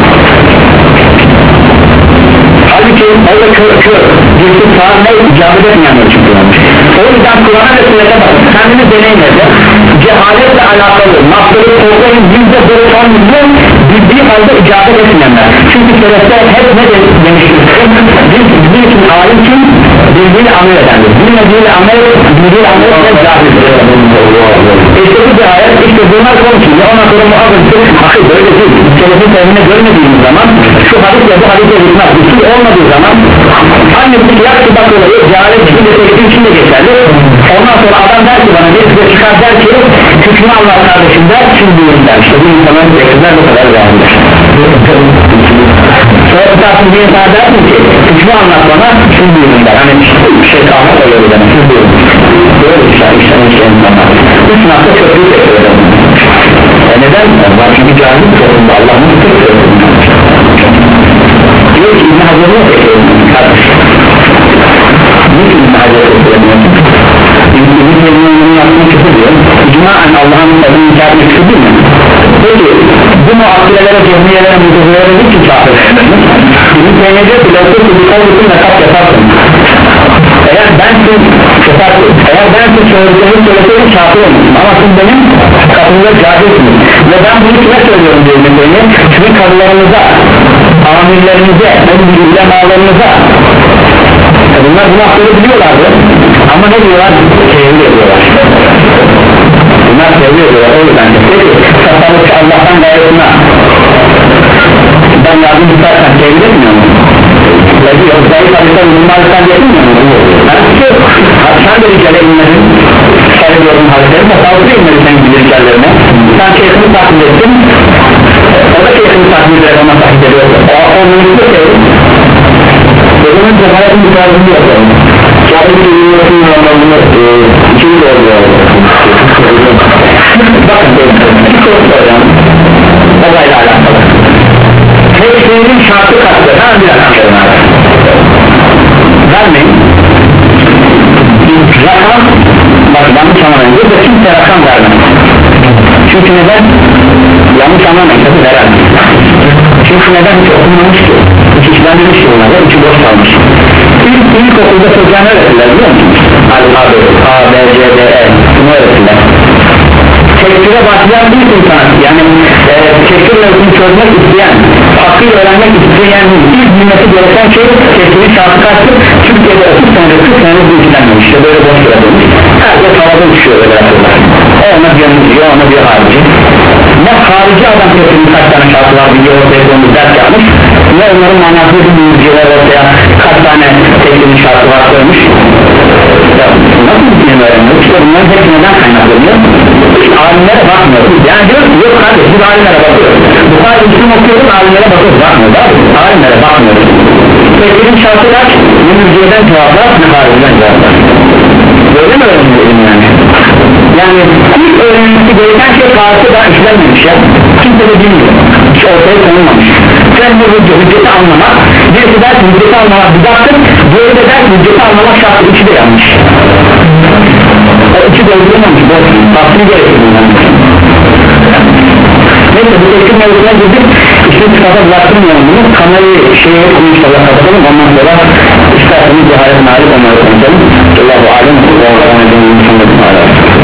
[SPEAKER 1] halbuki orada kör kör bilsiz sağır ne icabet etmeyenler için kullanmış o yüzden Kur'an'a ve sünnete bakın kendini deneyimledi cehaletle alakalı naftalı toplayın yüzde doksan milyon bildiği halde icabet etmeyenler çünkü selefler hep ne demiştir biz bizim için alim kim bildiğiyle amel edendir bilmediğiyle amel bildiğiyle amel eden cahildir işte bu cehalet işte bunlar konuşuyor ona sonra muhabbettir hayır böyle değil selefin sevimine görmediğimiz zaman şu hadisle bu hadisle gitmez bir şey olmadığı zaman annesi yak çıbak olayı cehalet içinde teknik içinde geçerli ondan sonra adam der ki bana bir size çıkar der ki hükmü Allah kardeşim der şimdi der işte bu insanların teknikler bu kadar cahildir sonra tutarsın bir insan dersin ki hükmü anlat bana şimdi der hani şey kalmak oluyor bir demek şimdi böyle işler işler işler insanlar üç nokta köprüyü tekrar edelim e neden? Var çünkü cahil toplumda Allah'ın tutuyor diyor ki İbn Hacer'i yok edelim kardeşim niçin İbn Hacer'i edelim İbn Hacer'in yaptığını küfür diyor icmaen Allah'ın adını inkar etmek küfür değil mi? peki bu muakkilelere, cehmiyelere, müdürlere niçin kafir? İbn Hacer diyor ki lafı ki bir kavlusun ve kat yaparsın eğer ben siz eğer ben siz söylediklerimi söyleseydim kafir olmuşsun ama siz benim kapımda cahilsiniz ve ben bunu kime söylüyorum diyor İbn Hacer sizin kadılarınıza amirlerinize, ulemalarınıza bunlar bunu hakkını biliyorlardı ama ne diyorlar? Tevhid ediyorlar bunlar tevhid ediyorlar o yüzden peki tasavvuf Allah'tan gayretine ben yardım istersen tevhid etmiyor mu? Peki yok zayıf hadisler bulunmazsan etmiyor mu? sen de ricale inmedin sayılıyorum hadisleri tasavvufu inmedin senin gibi ricallerine sen şeyhini takip ettin o da şeyhini takip ederek ona takip ediyor o mülkü tevhid o zaman cehaletin bir tarzını yapalım cehaletin ürünmesinin anlamını ikili de oluyor bakın bir soru soracağım olayla alakalı tevhidin şartı kaçtır hemen bir anlatırım vermeyin rakam neden? Yanlış anlamayın tabi herhalde. Çünkü neden hiç okunmamış ki? Hiç işlenmemiş ki bunlarda, içi boş kalmış. İlk, ilk okulda çocuğa ne öğretirler biliyor musunuz? A, B, A, B, C, D, E bunu öğretirler. Tekfire başlayan bir insan, yani e, tekfir mevzunu çözmek isteyen, hakkıyla öğrenmek isteyen ilk bilmesi gereken şey tekfirin şartı kaçtır? Türkiye'de otuz senede kırk senede bu ilgilenmemiş, işte böyle boş bırakılmış. Herkes havada uçuyor böyle bırakırlar. O ona bir diyor, ona bir harici. Ne harici adam tekfirin kaç tane şartı var biliyor, ortaya konumuz ders yapmış. Ne onların manasını bir bilgiler ortaya kaç tane tekfirin şartı var koymuş. Ya nasıl bir şey öğrenmiyoruz? İşte bunların hepsi neden kaynaklanıyor? Alimlere bakmıyoruz. Yani diyoruz ki yok kardeş biz alimlere bakıyoruz. Bu kadar üstüm okuyoruz, alimlere bakıyoruz, bakmıyoruz abi. Alimlere bakmıyoruz. Tekfirin şartı kaç? Ne mürciyeden cevaplar, ne hariciden cevaplar. Böyle mi öğrenmeyelim yani? Yani ilk öğrenilmesi gereken şey tarihte daha işlenmemiş ya. Kimse de bilmiyor. Hiç ortaya konulmamış. Sen bu hücceti anlamak, birisi der ki hücceti anlamak bidattır, diğeri de der ki hücceti anlamak şartı, içi de yanlış. O içi doldurulmamış, bu tasvir gerekir bundan. Neyse bu tekir mevzuna girdik, işte sıfata bıraktırmayalım bunu, kamerayı şeye konuşmalar kapatalım, ondan sonra isterseniz cehalet malik onları konuşalım. Allahu alem, Allahu alem, Allahu alem.